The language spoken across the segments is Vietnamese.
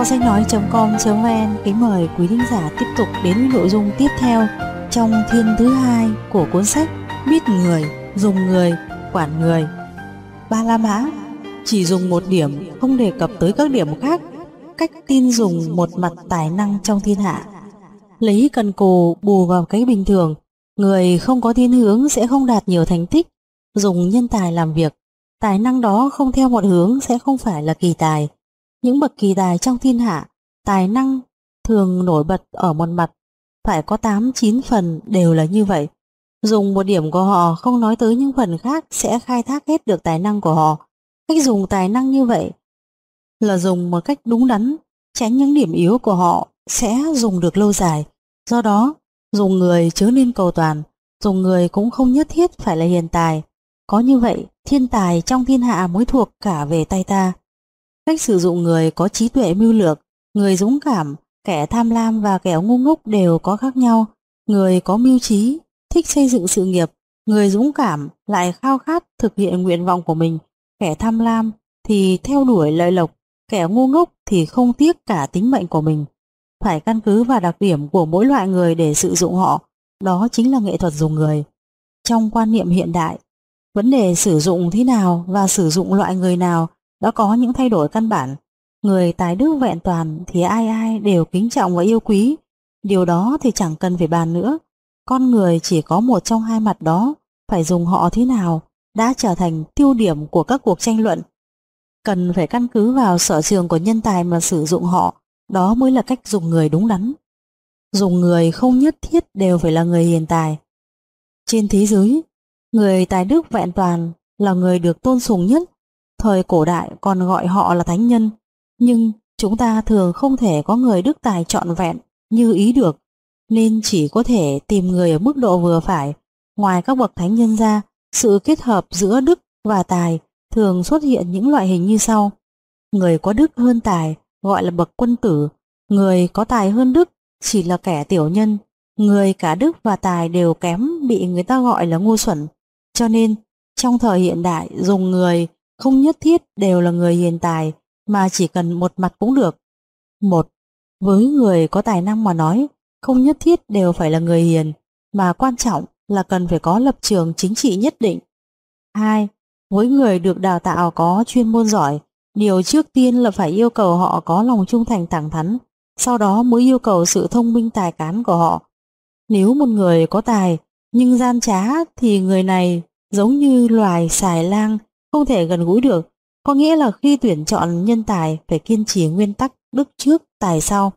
Kho sách nói.com.vn kính mời quý thính giả tiếp tục đến với nội dung tiếp theo trong thiên thứ hai của cuốn sách Biết người, dùng người, quản người. Ba La Mã chỉ dùng một điểm, không đề cập tới các điểm khác. Cách tin dùng một mặt tài năng trong thiên hạ. Lấy cần cù bù vào cái bình thường, người không có thiên hướng sẽ không đạt nhiều thành tích. Dùng nhân tài làm việc, tài năng đó không theo một hướng sẽ không phải là kỳ tài. Những bậc kỳ tài trong thiên hạ, tài năng thường nổi bật ở một mặt, phải có 8-9 phần đều là như vậy. Dùng một điểm của họ không nói tới những phần khác sẽ khai thác hết được tài năng của họ. Cách dùng tài năng như vậy là dùng một cách đúng đắn, tránh những điểm yếu của họ sẽ dùng được lâu dài. Do đó, dùng người chớ nên cầu toàn, dùng người cũng không nhất thiết phải là hiền tài. Có như vậy, thiên tài trong thiên hạ mới thuộc cả về tay ta. Cách sử dụng người có trí tuệ mưu lược, người dũng cảm, kẻ tham lam và kẻ ngu ngốc đều có khác nhau. Người có mưu trí, thích xây dựng sự nghiệp, người dũng cảm lại khao khát thực hiện nguyện vọng của mình. Kẻ tham lam thì theo đuổi lợi lộc, kẻ ngu ngốc thì không tiếc cả tính mệnh của mình. Phải căn cứ vào đặc điểm của mỗi loại người để sử dụng họ, đó chính là nghệ thuật dùng người. Trong quan niệm hiện đại, vấn đề sử dụng thế nào và sử dụng loại người nào đã có những thay đổi căn bản. Người tài đức vẹn toàn thì ai ai đều kính trọng và yêu quý, điều đó thì chẳng cần phải bàn nữa. Con người chỉ có một trong hai mặt đó, phải dùng họ thế nào đã trở thành tiêu điểm của các cuộc tranh luận. Cần phải căn cứ vào sở trường của nhân tài mà sử dụng họ, đó mới là cách dùng người đúng đắn. Dùng người không nhất thiết đều phải là người hiền tài. Trên thế giới, người tài đức vẹn toàn là người được tôn sùng nhất. Thời cổ đại còn gọi họ là thánh nhân, nhưng chúng ta thường không thể có người đức tài trọn vẹn như ý được, nên chỉ có thể tìm người ở mức độ vừa phải. Ngoài các bậc thánh nhân ra, sự kết hợp giữa đức và tài thường xuất hiện những loại hình như sau. Người có đức hơn tài gọi là bậc quân tử, người có tài hơn đức chỉ là kẻ tiểu nhân, người cả đức và tài đều kém bị người ta gọi là ngu xuẩn. Cho nên, trong thời hiện đại, dùng người không nhất thiết đều là người hiền tài, mà chỉ cần một mặt cũng được. Một, với người có tài năng mà nói, không nhất thiết đều phải là người hiền, mà quan trọng là cần phải có lập trường chính trị nhất định. Hai, với người được đào tạo có chuyên môn giỏi, điều trước tiên là phải yêu cầu họ có lòng trung thành thẳng thắn, sau đó mới yêu cầu sự thông minh tài cán của họ. Nếu một người có tài nhưng gian trá thì người này giống như loài xài lang, không thể gần gũi được. Có nghĩa là khi tuyển chọn nhân tài phải kiên trì nguyên tắc đức trước tài sau.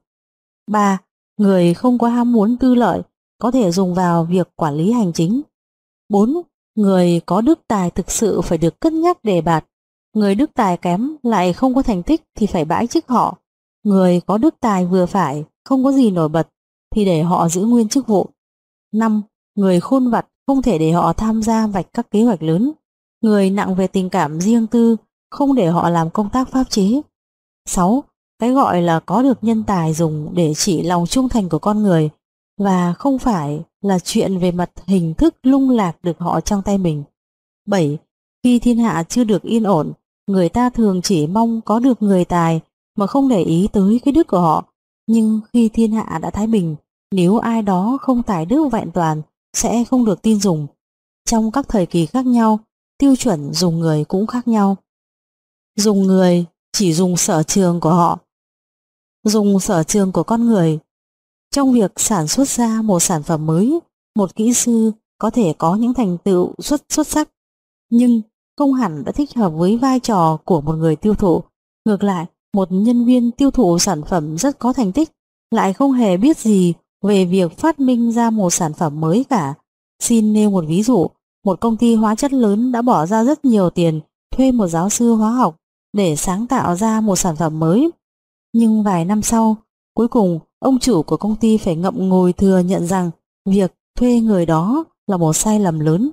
3. Người không có ham muốn tư lợi, có thể dùng vào việc quản lý hành chính. 4. Người có đức tài thực sự phải được cân nhắc đề bạt. Người đức tài kém lại không có thành tích thì phải bãi chức họ. Người có đức tài vừa phải, không có gì nổi bật thì để họ giữ nguyên chức vụ. 5. Người khôn vặt không thể để họ tham gia vạch các kế hoạch lớn. Người nặng về tình cảm riêng tư không để họ làm công tác pháp chế. 6. Cái gọi là có được nhân tài dùng để chỉ lòng trung thành của con người, và không phải là chuyện về mặt hình thức lung lạc được họ trong tay mình. 7. Khi thiên hạ chưa được yên ổn, người ta thường chỉ mong có được người tài mà không để ý tới cái đức của họ. Nhưng khi thiên hạ đã thái bình, nếu ai đó không tài đức vẹn toàn sẽ không được tin dùng. Trong các thời kỳ khác nhau, tiêu chuẩn dùng người cũng khác nhau. Dùng người chỉ dùng sở trường của họ. Dùng sở trường của con người. Trong việc sản xuất ra một sản phẩm mới, một kỹ sư có thể có những thành tựu xuất sắc, nhưng không hẳn đã thích hợp với vai trò của một người tiêu thụ. Ngược lại, một nhân viên tiêu thụ sản phẩm rất có thành tích lại không hề biết gì về việc phát minh ra một sản phẩm mới cả. Xin nêu một ví dụ, một công ty hóa chất lớn đã bỏ ra rất nhiều tiền thuê một giáo sư hóa học để sáng tạo ra một sản phẩm mới. Nhưng vài năm sau, cuối cùng ông chủ của công ty phải ngậm ngùi thừa nhận rằng việc thuê người đó là một sai lầm lớn.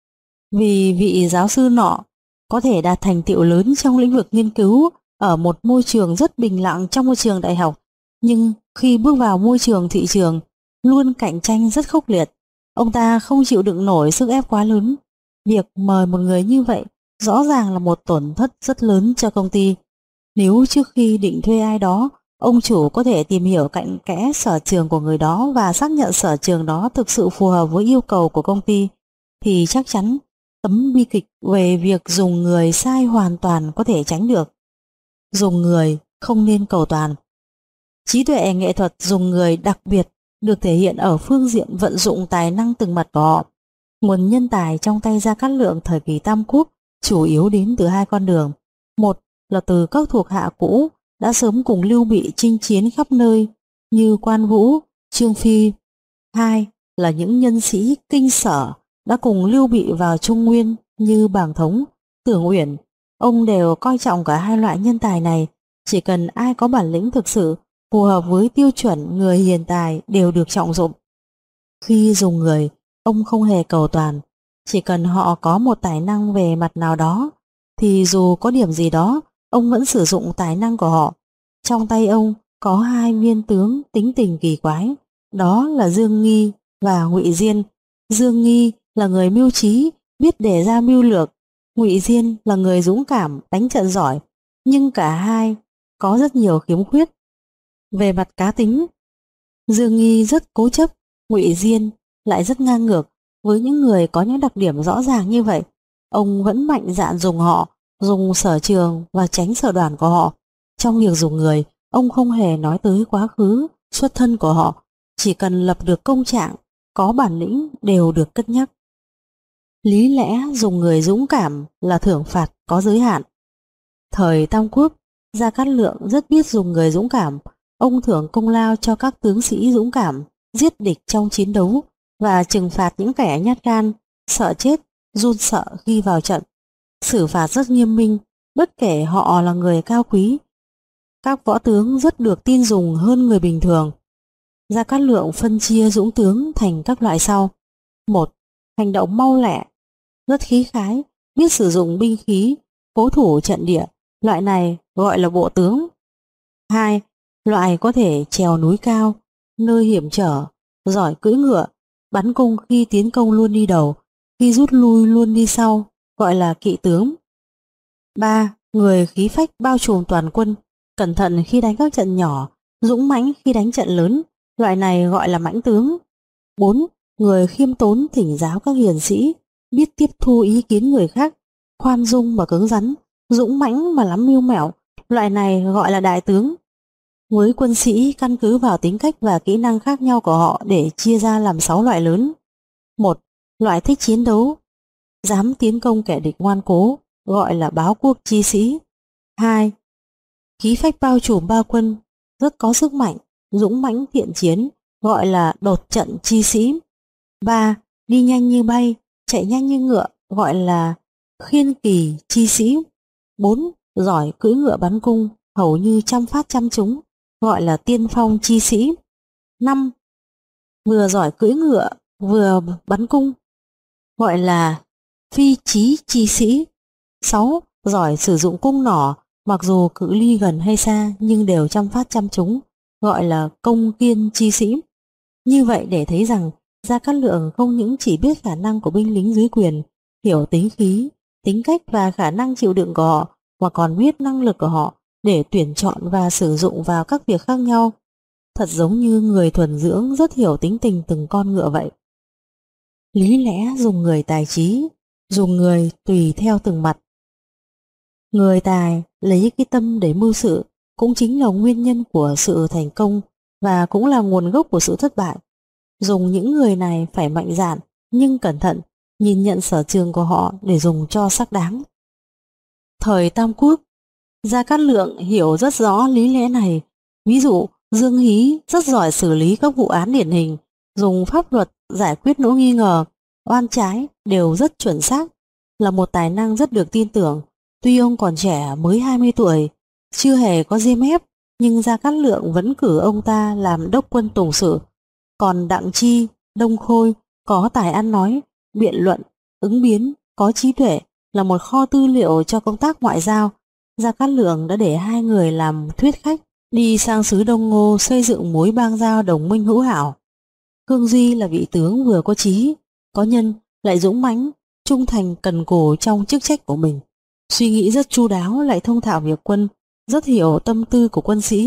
Vì vị giáo sư nọ có thể đạt thành tựu lớn trong lĩnh vực nghiên cứu ở một môi trường rất bình lặng trong môi trường đại học, nhưng khi bước vào môi trường thị trường luôn cạnh tranh rất khốc liệt, ông ta không chịu đựng nổi sức ép quá lớn. Việc mời một người như vậy rõ ràng là một tổn thất rất lớn cho công ty. Nếu trước khi định thuê ai đó, ông chủ có thể tìm hiểu cặn kẽ sở trường của người đó và xác nhận sở trường đó thực sự phù hợp với yêu cầu của công ty, thì chắc chắn tấm bi kịch về việc dùng người sai hoàn toàn có thể tránh được. Dùng người không nên cầu toàn. Trí tuệ nghệ thuật dùng người đặc biệt được thể hiện ở phương diện vận dụng tài năng từng mặt của họ. Nguồn nhân tài trong tay Gia Cát Lượng thời kỳ Tam Quốc chủ yếu đến từ hai con đường. Một là từ các thuộc hạ cũ đã sớm cùng Lưu Bị chinh chiến khắp nơi như Quan Vũ, Trương Phi. Hai là những nhân sĩ kinh sở đã cùng Lưu Bị vào Trung Nguyên như Bàng Thống, Tưởng Uyển. Ông đều coi trọng cả hai loại nhân tài này, chỉ cần ai có bản lĩnh thực sự phù hợp với tiêu chuẩn người hiền tài đều được trọng dụng. Khi dùng người, ông không hề cầu toàn, chỉ cần họ có một tài năng về mặt nào đó, thì dù có điểm gì đó, ông vẫn sử dụng tài năng của họ. Trong tay ông có hai viên tướng tính tình kỳ quái, đó là Dương Nghi và Ngụy Diên. Dương Nghi là người mưu trí, biết đề ra mưu lược. Ngụy Diên là người dũng cảm, đánh trận giỏi, nhưng cả hai có rất nhiều khiếm khuyết. Về mặt cá tính, Dương Nghi rất cố chấp, Ngụy Diên lại rất ngang ngược. Với những người có những đặc điểm rõ ràng như vậy, ông vẫn mạnh dạn dùng họ, dùng sở trường và tránh sở đoản của họ. Trong việc dùng người, ông không hề nói tới quá khứ, xuất thân của họ, chỉ cần lập được công trạng, có bản lĩnh đều được cất nhắc. Lý lẽ dùng người dũng cảm là thưởng phạt có giới hạn. Thời Tam Quốc, Gia Cát Lượng rất biết dùng người dũng cảm. Ông thưởng công lao cho các tướng sĩ dũng cảm, giết địch trong chiến đấu và trừng phạt những kẻ nhát gan, sợ chết, run sợ khi vào trận. Xử phạt rất nghiêm minh, bất kể họ là người cao quý. Các võ tướng rất được tin dùng hơn người bình thường. Gia Cát Lượng phân chia dũng tướng thành các loại sau. 1. Hành động mau lẹ, rất khí khái, biết sử dụng binh khí, cố thủ trận địa, loại này gọi là bộ tướng. 2. Loại có thể trèo núi cao, nơi hiểm trở, giỏi cưỡi ngựa, bắn cung khi tiến công luôn đi đầu, khi rút lui luôn đi sau, gọi là kỵ tướng. 3. Người khí phách bao trùm toàn quân, cẩn thận khi đánh các trận nhỏ, dũng mãnh khi đánh trận lớn, loại này gọi là mãnh tướng. 4. Người khiêm tốn thỉnh giáo các hiền sĩ, biết tiếp thu ý kiến người khác, khoan dung và cứng rắn, dũng mãnh mà lắm mưu mẹo, loại này gọi là đại tướng. Với quân sĩ, căn cứ vào tính cách và kỹ năng khác nhau của họ để chia ra làm 6 loại lớn. 1. Loại thích chiến đấu, dám tiến công kẻ địch ngoan cố, gọi là báo quốc chi sĩ. 2. Khí phách bao trùm ba quân, rất có sức mạnh, dũng mãnh thiện chiến, gọi là đột trận chi sĩ. 3. Đi nhanh như bay, chạy nhanh như ngựa, gọi là khiên kỳ chi sĩ. 4. Giỏi cưỡi ngựa bắn cung, hầu như trăm phát trăm trúng, gọi là tiên phong chi sĩ. 5. Vừa giỏi cưỡi ngựa vừa bắn cung, gọi là phi chí chi sĩ. 6. Giỏi sử dụng cung nỏ, mặc dù cự ly gần hay xa nhưng đều trăm phát trăm trúng, gọi là công kiên chi sĩ. Như vậy để thấy rằng Gia Cát Lượng không những chỉ biết khả năng của binh lính dưới quyền, hiểu tính khí, tính cách và khả năng chịu đựng của họ, mà còn biết năng lực của họ để tuyển chọn và sử dụng vào các việc khác nhau. Thật giống như người thuần dưỡng rất hiểu tính tình từng con ngựa vậy. Lý lẽ dùng người tài trí, dùng người tùy theo từng mặt. Người tài lấy cái tâm để mưu sự cũng chính là nguyên nhân của sự thành công và cũng là nguồn gốc của sự thất bại. Dùng những người này phải mạnh dạn nhưng cẩn thận, nhìn nhận sở trường của họ để dùng cho xác đáng. Thời Tam Quốc, Gia Cát Lượng hiểu rất rõ lý lẽ này. Ví dụ, Dương Hí rất giỏi xử lý các vụ án điển hình, dùng pháp luật giải quyết nỗi nghi ngờ, oan trái đều rất chuẩn xác, là một tài năng rất được tin tưởng. Tuy ông còn trẻ mới 20 tuổi, chưa hề có diêm ép, nhưng Gia Cát Lượng vẫn cử ông ta làm đốc quân tùng sự. Còn Đặng Chi, Đông Khôi có tài ăn nói, biện luận, ứng biến, có trí tuệ, là một kho tư liệu cho công tác ngoại giao. Gia Cát Lượng đã để hai người làm thuyết khách đi sang xứ Đông Ngô xây dựng mối bang giao đồng minh hữu hảo. Khương Duy là vị tướng vừa có trí, có nhân, lại dũng mãnh, trung thành cần cù trong chức trách của mình. Suy nghĩ rất chu đáo, lại thông thạo việc quân, rất hiểu tâm tư của quân sĩ.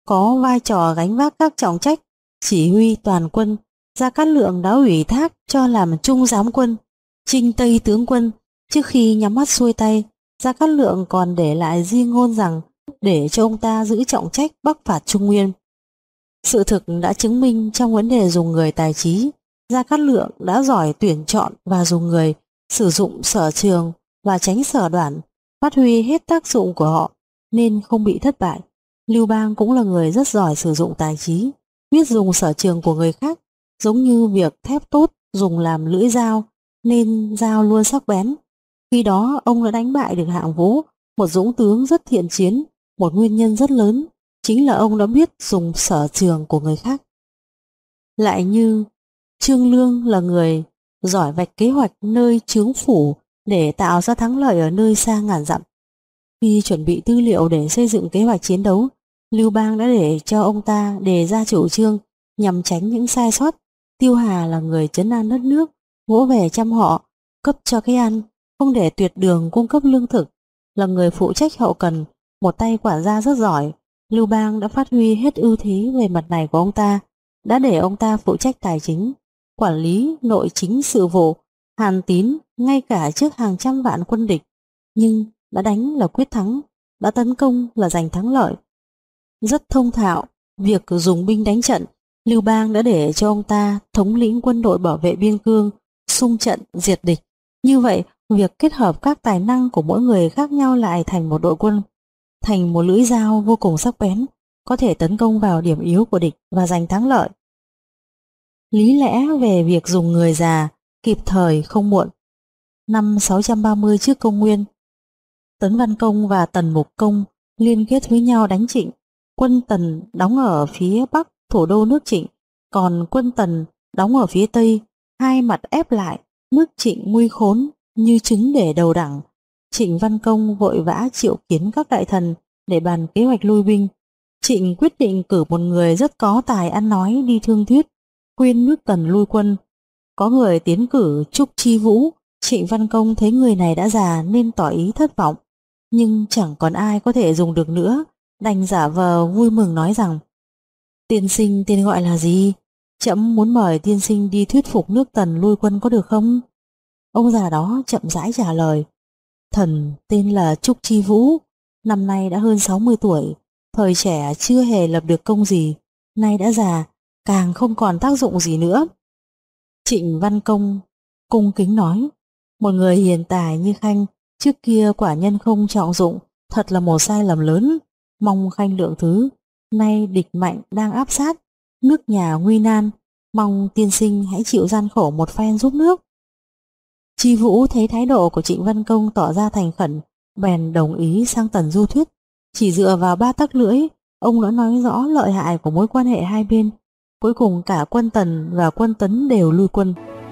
có vai trò gánh vác các trọng trách chỉ huy toàn quân, Gia Cát Lượng đã ủy thác cho làm trung giám quân, Trinh Tây tướng quân. Trước khi nhắm mắt xuôi tay, Gia Cát Lượng còn để lại di ngôn rằng để cho ông ta giữ trọng trách bắc phạt Trung Nguyên. Sự thực đã chứng minh trong vấn đề dùng người tài trí, Gia Cát Lượng đã giỏi tuyển chọn và dùng người, sử dụng sở trường và tránh sở đoản, phát huy hết tác dụng của họ nên không bị thất bại. Lưu Bang cũng là người rất giỏi sử dụng tài trí, biết dùng sở trường của người khác, giống như việc thép tốt dùng làm lưỡi dao nên dao luôn sắc bén. Khi đó ông đã đánh bại được Hạng Vũ, một dũng tướng rất thiện chiến. Một nguyên nhân rất lớn chính là ông đã biết dùng sở trường của người khác. Lại như Trương Lương là người giỏi vạch kế hoạch nơi chướng phủ để tạo ra thắng lợi ở nơi xa ngàn dặm. Khi chuẩn bị tư liệu để xây dựng kế hoạch chiến đấu, Lưu Bang đã để cho ông ta đề ra chủ trương nhằm tránh những sai sót. Tiêu Hà là người trấn an đất nước, vỗ về chăm họ, cấp cho cái ăn, không để tuyệt đường cung cấp lương thực. Là người phụ trách hậu cần, một tay quản gia rất giỏi, Lưu Bang đã phát huy hết ưu thế về mặt này của ông ta, đã để ông ta phụ trách tài chính, quản lý nội chính sự vụ. Hàn Tín ngay cả trước hàng trăm vạn quân địch, nhưng đã đánh là quyết thắng, đã tấn công là giành thắng lợi. Rất thông thạo việc dùng binh đánh trận, Lưu Bang đã để cho ông ta thống lĩnh quân đội bảo vệ biên cương, xung trận diệt địch. Như vậy, việc kết hợp các tài năng của mỗi người khác nhau lại thành một đội quân, thành một lưỡi dao vô cùng sắc bén, có thể tấn công vào điểm yếu của địch và giành thắng lợi. Lý lẽ về việc dùng người già kịp thời không muộn. Năm 630 trước công nguyên, Tấn Văn Công và Tần Mục Công liên kết với nhau đánh Trịnh. Quân Tần đóng ở phía bắc thủ đô nước Trịnh, còn quân Tần đóng ở phía tây, hai mặt ép lại, nước Trịnh nguy khốn như trứng để đầu đẳng. Trịnh Văn Công vội vã triệu kiến các đại thần để bàn kế hoạch lui binh. Trịnh quyết định cử một người rất có tài ăn nói đi thương thuyết, khuyên nước Tần lui quân. Có người tiến cử Trúc Chi Vũ. Trịnh Văn Công thấy người này đã già nên tỏ ý thất vọng, nhưng chẳng còn ai có thể dùng được nữa, đành giả vờ vui mừng nói rằng: tiên sinh tên gọi là gì? Trẫm muốn mời tiên sinh đi thuyết phục nước Tần lui quân có được không? Ông già đó chậm rãi trả lời: thần tên là Trúc Chi Vũ, năm nay đã hơn 60 tuổi, thời trẻ chưa hề lập được công gì, nay đã già, càng không còn tác dụng gì nữa. Trịnh Văn Công cung kính nói: một người hiền tài như Khanh trước kia quả nhân không trọng dụng, thật là một sai lầm lớn, mong Khanh lượng thứ. Nay địch mạnh đang áp sát, nước nhà nguy nan, mong tiên sinh hãy chịu gian khổ một phen giúp nước. Chi Vũ thấy thái độ của Trịnh Văn Công tỏ ra thành khẩn, bèn đồng ý sang Tần du thuyết. Chỉ dựa vào 3 tắc lưỡi, ông đã nói rõ lợi hại của mối quan hệ hai bên. Cuối cùng cả quân Tần và quân Tấn đều lui quân.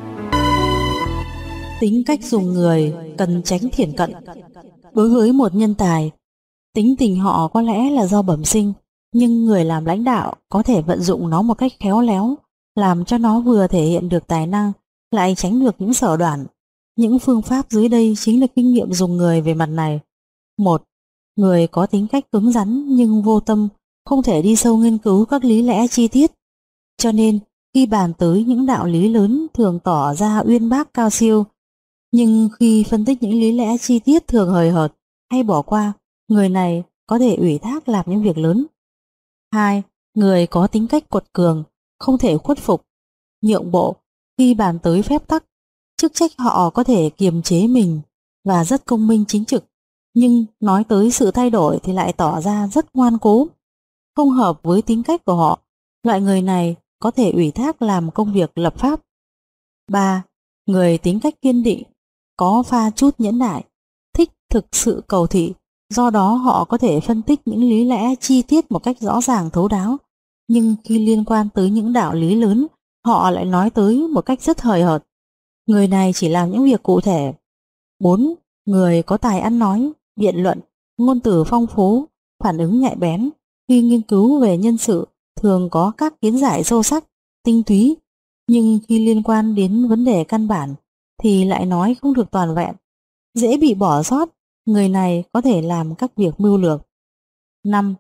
Tính cách dùng người cần tránh thiển cận. Đối với một nhân tài, tính tình họ có lẽ là do bẩm sinh, nhưng người làm lãnh đạo có thể vận dụng nó một cách khéo léo, làm cho nó vừa thể hiện được tài năng, lại tránh được những sở đoản. Những phương pháp dưới đây chính là kinh nghiệm dùng người về mặt này. 1. Người có tính cách cứng rắn nhưng vô tâm, không thể đi sâu nghiên cứu các lý lẽ chi tiết. Cho nên, khi bàn tới những đạo lý lớn thường tỏ ra uyên bác cao siêu, nhưng khi phân tích những lý lẽ chi tiết thường hời hợt hay bỏ qua, người này có thể ủy thác làm những việc lớn. 2. Người có tính cách quật cường, không thể khuất phục, nhượng bộ. Khi bàn tới phép tắc, chức trách họ có thể kiềm chế mình và rất công minh chính trực, nhưng nói tới sự thay đổi thì lại tỏ ra rất ngoan cố, không hợp với tính cách của họ. Loại người này có thể ủy thác làm công việc lập pháp. 3. Người tính cách kiên định, có pha chút nhẫn nại, thích thực sự cầu thị, do đó họ có thể phân tích những lý lẽ chi tiết một cách rõ ràng thấu đáo, nhưng khi liên quan tới những đạo lý lớn, họ lại nói tới một cách rất hời hợt. Người này chỉ làm những việc cụ thể. 4. Người có tài ăn nói, biện luận, ngôn từ phong phú, phản ứng nhạy bén, khi nghiên cứu về nhân sự thường có các kiến giải sâu sắc, tinh túy, nhưng khi liên quan đến vấn đề căn bản thì lại nói không được toàn vẹn, dễ bị bỏ sót. Người này có thể làm các việc mưu lược. 5.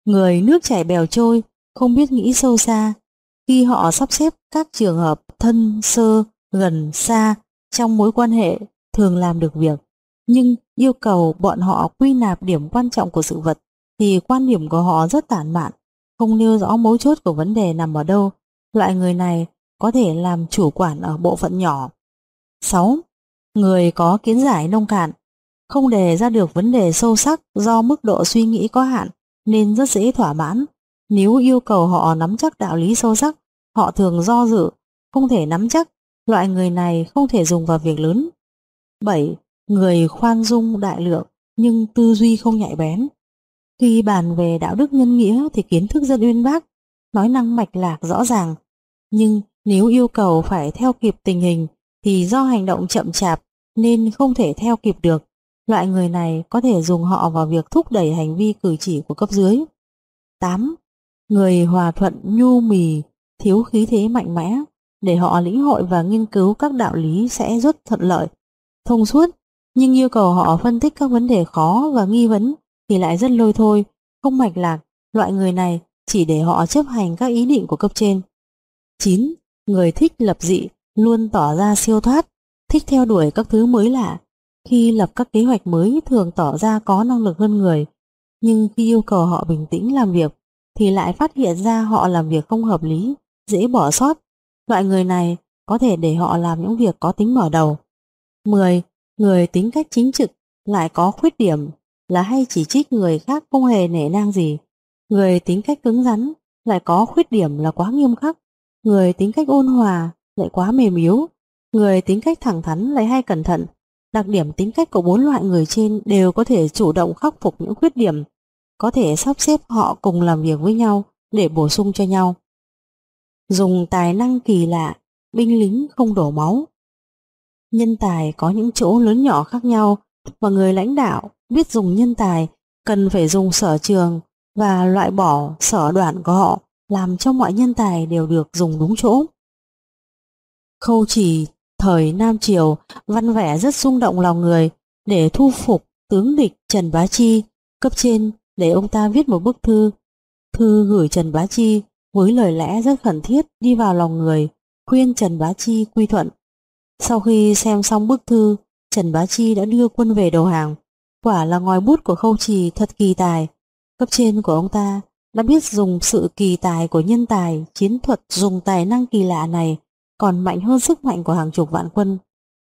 Người nước chảy bèo trôi, không biết nghĩ sâu xa. Khi họ sắp xếp các trường hợp thân, sơ, gần, xa trong mối quan hệ thường làm được việc, nhưng yêu cầu bọn họ quy nạp điểm quan trọng của sự vật thì quan điểm của họ rất tản mạn, không nêu rõ mấu chốt của vấn đề nằm ở đâu. Loại người này có thể làm chủ quản ở bộ phận nhỏ. 6. Người có kiến giải nông cạn, không đề ra được vấn đề sâu sắc do mức độ suy nghĩ có hạn nên rất dễ thỏa mãn. Nếu yêu cầu họ nắm chắc đạo lý sâu sắc, họ thường do dự, không thể nắm chắc. Loại người này không thể dùng vào việc lớn. 7. Người khoan dung đại lượng nhưng tư duy không nhạy bén. Khi bàn về đạo đức nhân nghĩa thì kiến thức rất uyên bác, nói năng mạch lạc rõ ràng, nhưng nếu yêu cầu phải theo kịp tình hình thì do hành động chậm chạp nên không thể theo kịp được. Loại người này có thể dùng họ vào việc thúc đẩy hành vi cử chỉ của cấp dưới. 8. Người hòa thuận nhu mì, thiếu khí thế mạnh mẽ, để họ lĩnh hội và nghiên cứu các đạo lý sẽ rất thuận lợi, thông suốt, nhưng yêu cầu họ phân tích các vấn đề khó và nghi vấn thì lại rất lôi thôi, không mạch lạc. Loại người này chỉ để họ chấp hành các ý định của cấp trên. 9. Người thích lập dị, luôn tỏ ra siêu thoát, thích theo đuổi các thứ mới lạ. Khi lập các kế hoạch mới thường tỏ ra có năng lực hơn người, nhưng khi yêu cầu họ bình tĩnh làm việc thì lại phát hiện ra họ làm việc không hợp lý, dễ bỏ sót. Loại người này có thể để họ làm những việc có tính mở đầu. 10. Người tính cách chính trực lại có khuyết điểm là hay chỉ trích người khác không hề nể nang gì. Người tính cách cứng rắn lại có khuyết điểm là quá nghiêm khắc. Người tính cách ôn hòa lại quá mềm yếu. Người tính cách thẳng thắn lại hay cẩn thận. Đặc điểm tính cách của 4 loại người trên đều có thể chủ động khắc phục những khuyết điểm, có thể sắp xếp họ cùng làm việc với nhau để bổ sung cho nhau. Dùng tài năng kỳ lạ, binh lính không đổ máu. Nhân tài có những chỗ lớn nhỏ khác nhau, và người lãnh đạo biết dùng nhân tài cần phải dùng sở trường và loại bỏ sở đoản của họ, làm cho mọi nhân tài đều được dùng đúng chỗ. Khâu Trì thời Nam Triều văn vẻ rất rung động lòng người. Để thu phục tướng địch Trần Bá Chi, cấp trên để ông ta viết một bức thư. Thư gửi Trần Bá Chi với lời lẽ rất khẩn thiết đi vào lòng người, khuyên Trần Bá Chi quy thuận. Sau khi xem xong bức thư, Trần Bá Chi đã đưa quân về đầu hàng. Quả là ngòi bút của Khâu Trì thật kỳ tài. Cấp trên của ông ta đã biết dùng sự kỳ tài của nhân tài, chiến thuật dùng tài năng kỳ lạ này còn mạnh hơn sức mạnh của hàng chục vạn quân.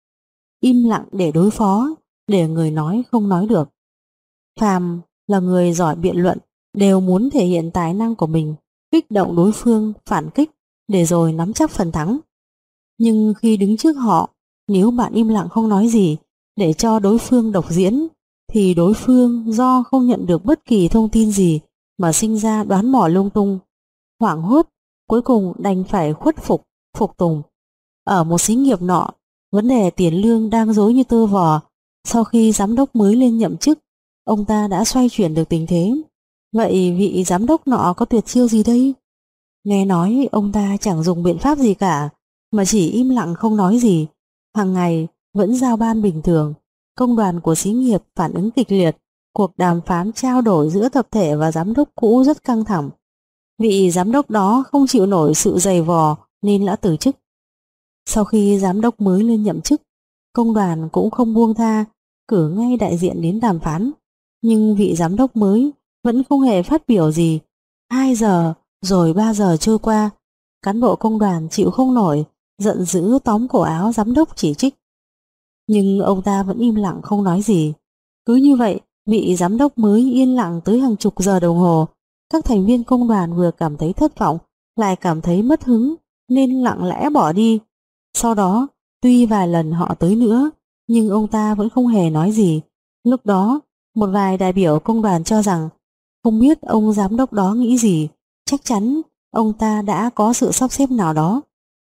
Im lặng để đối phó, để người nói không nói được. Phàm là người giỏi biện luận đều muốn thể hiện tài năng của mình, kích động đối phương phản kích để rồi nắm chắc phần thắng. Nhưng khi đứng trước họ, nếu bạn im lặng không nói gì để cho đối phương độc diễn, thì đối phương do không nhận được bất kỳ thông tin gì mà sinh ra đoán mò lung tung, hoảng hốt, cuối cùng đành phải khuất phục, phục tùng. Ở một xí nghiệp nọ, vấn đề tiền lương đang rối như tơ vò. Sau khi giám đốc mới lên nhậm chức, ông ta đã xoay chuyển được tình thế. Vậy vị giám đốc nọ có tuyệt chiêu gì đây? Nghe nói ông ta chẳng dùng biện pháp gì cả, mà chỉ im lặng không nói gì. Hàng ngày vẫn giao ban bình thường. Công đoàn của xí nghiệp phản ứng kịch liệt. Cuộc đàm phán trao đổi giữa tập thể và giám đốc cũ rất căng thẳng. Vị giám đốc đó không chịu nổi sự dày vò nên đã từ chức. Sau khi giám đốc mới lên nhậm chức, công đoàn cũng không buông tha, cử ngay đại diện đến đàm phán. Nhưng vị giám đốc mới vẫn không hề phát biểu gì. 2 giờ rồi 3 giờ trôi qua, cán bộ công đoàn chịu không nổi, giận dữ tóm cổ áo giám đốc chỉ trích. Nhưng ông ta vẫn im lặng không nói gì. Cứ như vậy, vị giám đốc mới yên lặng tới hàng chục giờ đồng hồ. Các thành viên công đoàn vừa cảm thấy thất vọng, lại cảm thấy mất hứng, nên lặng lẽ bỏ đi. Sau đó, tuy vài lần họ tới nữa, nhưng ông ta vẫn không hề nói gì. Lúc đó, một vài đại biểu công đoàn cho rằng không biết ông giám đốc đó nghĩ gì, chắc chắn ông ta đã có sự sắp xếp nào đó.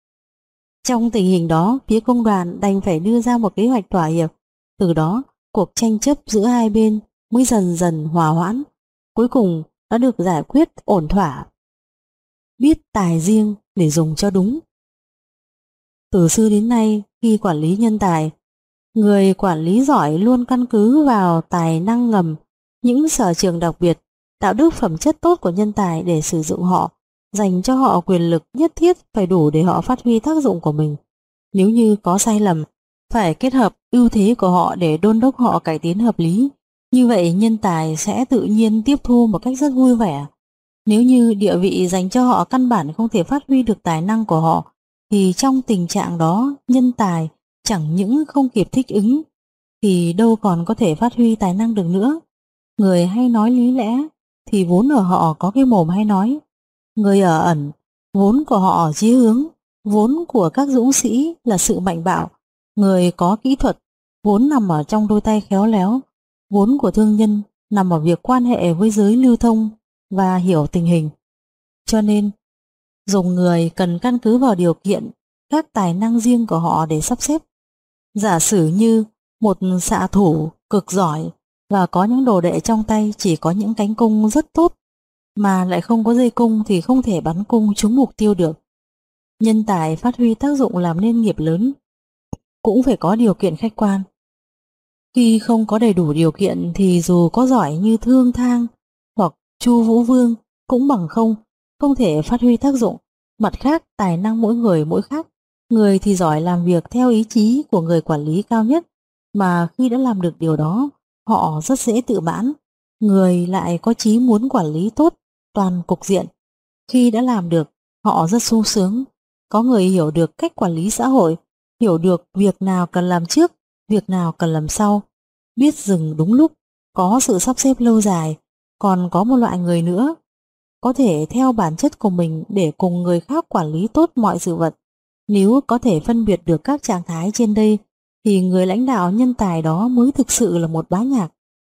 Trong tình hình đó, phía công đoàn đành phải đưa ra một kế hoạch thỏa hiệp. Từ đó, cuộc tranh chấp giữa hai bên mới dần dần hòa hoãn, cuối cùng đã được giải quyết ổn thỏa. Biết tài riêng để dùng cho đúng. Từ xưa đến nay, khi quản lý nhân tài, người quản lý giỏi luôn căn cứ vào tài năng ngầm, những sở trường đặc biệt đạo đức phẩm chất tốt của nhân tài để sử dụng họ, dành cho họ quyền lực nhất thiết phải đủ để họ phát huy tác dụng của mình. Nếu như có sai lầm, phải kết hợp ưu thế của họ để đôn đốc họ cải tiến hợp lý. Như vậy nhân tài sẽ tự nhiên tiếp thu một cách rất vui vẻ. Nếu như địa vị dành cho họ căn bản không thể phát huy được tài năng của họ, thì trong tình trạng đó nhân tài chẳng những không kịp thích ứng, thì đâu còn có thể phát huy tài năng được nữa. Người hay nói lý lẽ thì vốn ở họ có cái mồm hay nói. Người ở ẩn, vốn của họ ở chí hướng. Vốn của các dũng sĩ là sự mạnh bạo. Người có kỹ thuật vốn nằm ở trong đôi tay khéo léo. Vốn của thương nhân nằm ở việc quan hệ với giới lưu thông và hiểu tình hình. Cho nên, dùng người cần căn cứ vào điều kiện, các tài năng riêng của họ để sắp xếp. Giả sử như một xạ thủ cực giỏi và có những đồ đệ trong tay chỉ có những cánh cung rất tốt, mà lại không có dây cung thì không thể bắn cung trúng mục tiêu được. Nhân tài phát huy tác dụng làm nên nghiệp lớn cũng phải có điều kiện khách quan. Khi không có đầy đủ điều kiện thì dù có giỏi như Thương Thang hoặc Chu Vũ Vương cũng bằng không thể phát huy tác dụng. Mặt khác, tài năng mỗi người mỗi khác. Người thì giỏi làm việc theo ý chí của người quản lý cao nhất, mà khi đã làm được điều đó, họ rất dễ tự mãn. Người lại có chí muốn quản lý tốt toàn cục diện. Khi đã làm được, họ rất sung sướng. Có người hiểu được cách quản lý xã hội, hiểu được việc nào cần làm trước, việc nào cần làm sau, biết dừng đúng lúc, có sự sắp xếp lâu dài. Còn có một loại người nữa, có thể theo bản chất của mình để cùng người khác quản lý tốt mọi sự vật. Nếu có thể phân biệt được các trạng thái trên đây, thì người lãnh đạo nhân tài đó mới thực sự là một bá nhạc.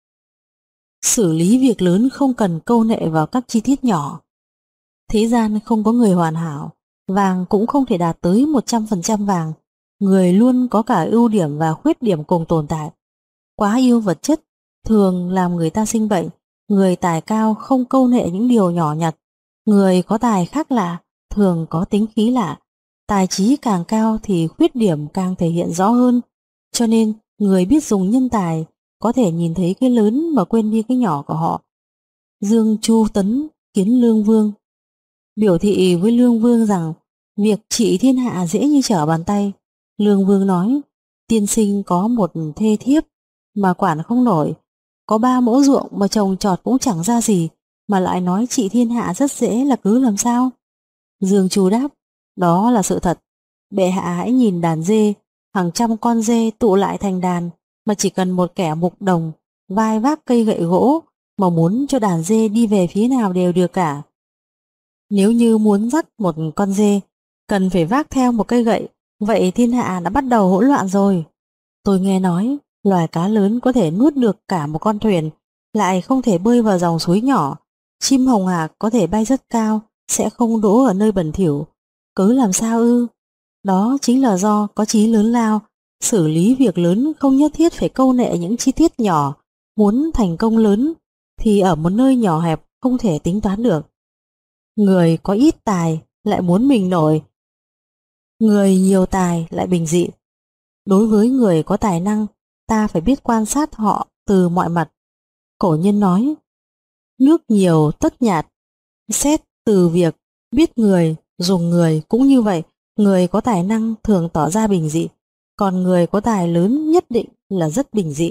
Xử lý việc lớn không cần câu nệ vào các chi tiết nhỏ. Thế gian không có người hoàn hảo, vàng cũng không thể đạt tới 100% vàng. Người luôn có cả ưu điểm và khuyết điểm cùng tồn tại. Quá yêu vật chất thường làm người ta sinh bệnh. Người tài cao không câu nệ những điều nhỏ nhặt. Người có tài khác lạ, thường có tính khí lạ. Tài trí càng cao thì khuyết điểm càng thể hiện rõ hơn. Cho nên người biết dùng nhân tài có thể nhìn thấy cái lớn mà quên đi cái nhỏ của họ. Dương Chu Tấn kiến Lương Vương, biểu thị với Lương Vương rằng việc trị thiên hạ dễ như trở bàn tay. Lương Vương nói, tiên sinh có một thê thiếp mà quản không nổi, có 3 mẫu ruộng mà trồng trọt cũng chẳng ra gì, mà lại nói trị thiên hạ rất dễ là cứ làm sao? Dương Chu đáp, đó là sự thật. Bệ hạ hãy nhìn đàn dê, hàng trăm con dê tụ lại thành đàn, mà chỉ cần một kẻ mục đồng vai vác cây gậy gỗ mà muốn cho đàn dê đi về phía nào đều được cả. Nếu như muốn dắt một con dê cần phải vác theo một cây gậy, vậy thiên hạ đã bắt đầu hỗn loạn rồi. Tôi nghe nói loài cá lớn có thể nuốt được cả một con thuyền, lại không thể bơi vào dòng suối nhỏ. Chim hồng hạc có thể bay rất cao, sẽ không đỗ ở nơi bẩn thỉu. Cớ làm sao ư? Đó chính là do có chí lớn lao. Xử lý việc lớn không nhất thiết phải câu nệ những chi tiết nhỏ. Muốn thành công lớn thì ở một nơi nhỏ hẹp không thể tính toán được. Người có ít tài lại muốn mình nổi, người nhiều tài lại bình dị. Đối với người có tài năng, ta phải biết quan sát họ từ mọi mặt. Cổ nhân nói, nước nhiều tất nhạt. Xét từ việc biết người, dùng người cũng như vậy. Người có tài năng thường tỏ ra bình dị, còn người có tài lớn nhất định là rất bình dị.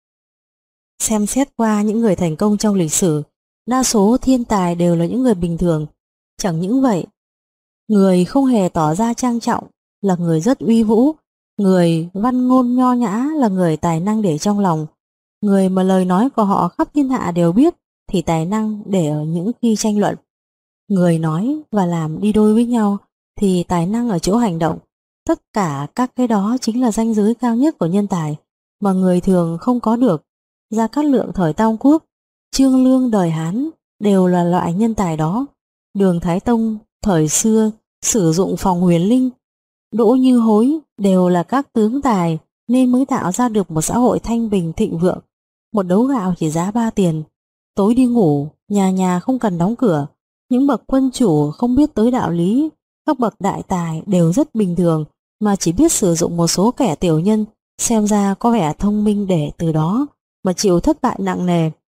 Xem xét qua những người thành công trong lịch sử, đa số thiên tài đều là những người bình thường. Chẳng những vậy, người không hề tỏ ra trang trọng là người rất uy vũ. Người văn ngôn nho nhã là người tài năng để trong lòng. Người mà lời nói của họ khắp thiên hạ đều biết thì tài năng để ở những khi tranh luận. Người nói và làm đi đôi với nhau thì tài năng ở chỗ hành động. Tất cả các cái đó chính là ranh giới cao nhất của nhân tài mà người thường không có được. Gia Cát Lượng thời Tam Quốc, Trương Lương đời Hán đều là loại nhân tài đó. Đường Thái Tông thời xưa sử dụng phòng huyền linh, Đỗ Như Hối đều là các tướng tài nên mới tạo ra được một xã hội thanh bình thịnh vượng. Một đấu gạo chỉ giá 3 tiền, tối đi ngủ, nhà nhà không cần đóng cửa. Những bậc quân chủ không biết tới đạo lý, các bậc đại tài đều rất bình thường mà chỉ biết sử dụng một số kẻ tiểu nhân xem ra có vẻ thông minh để từ đó mà chịu thất bại nặng nề.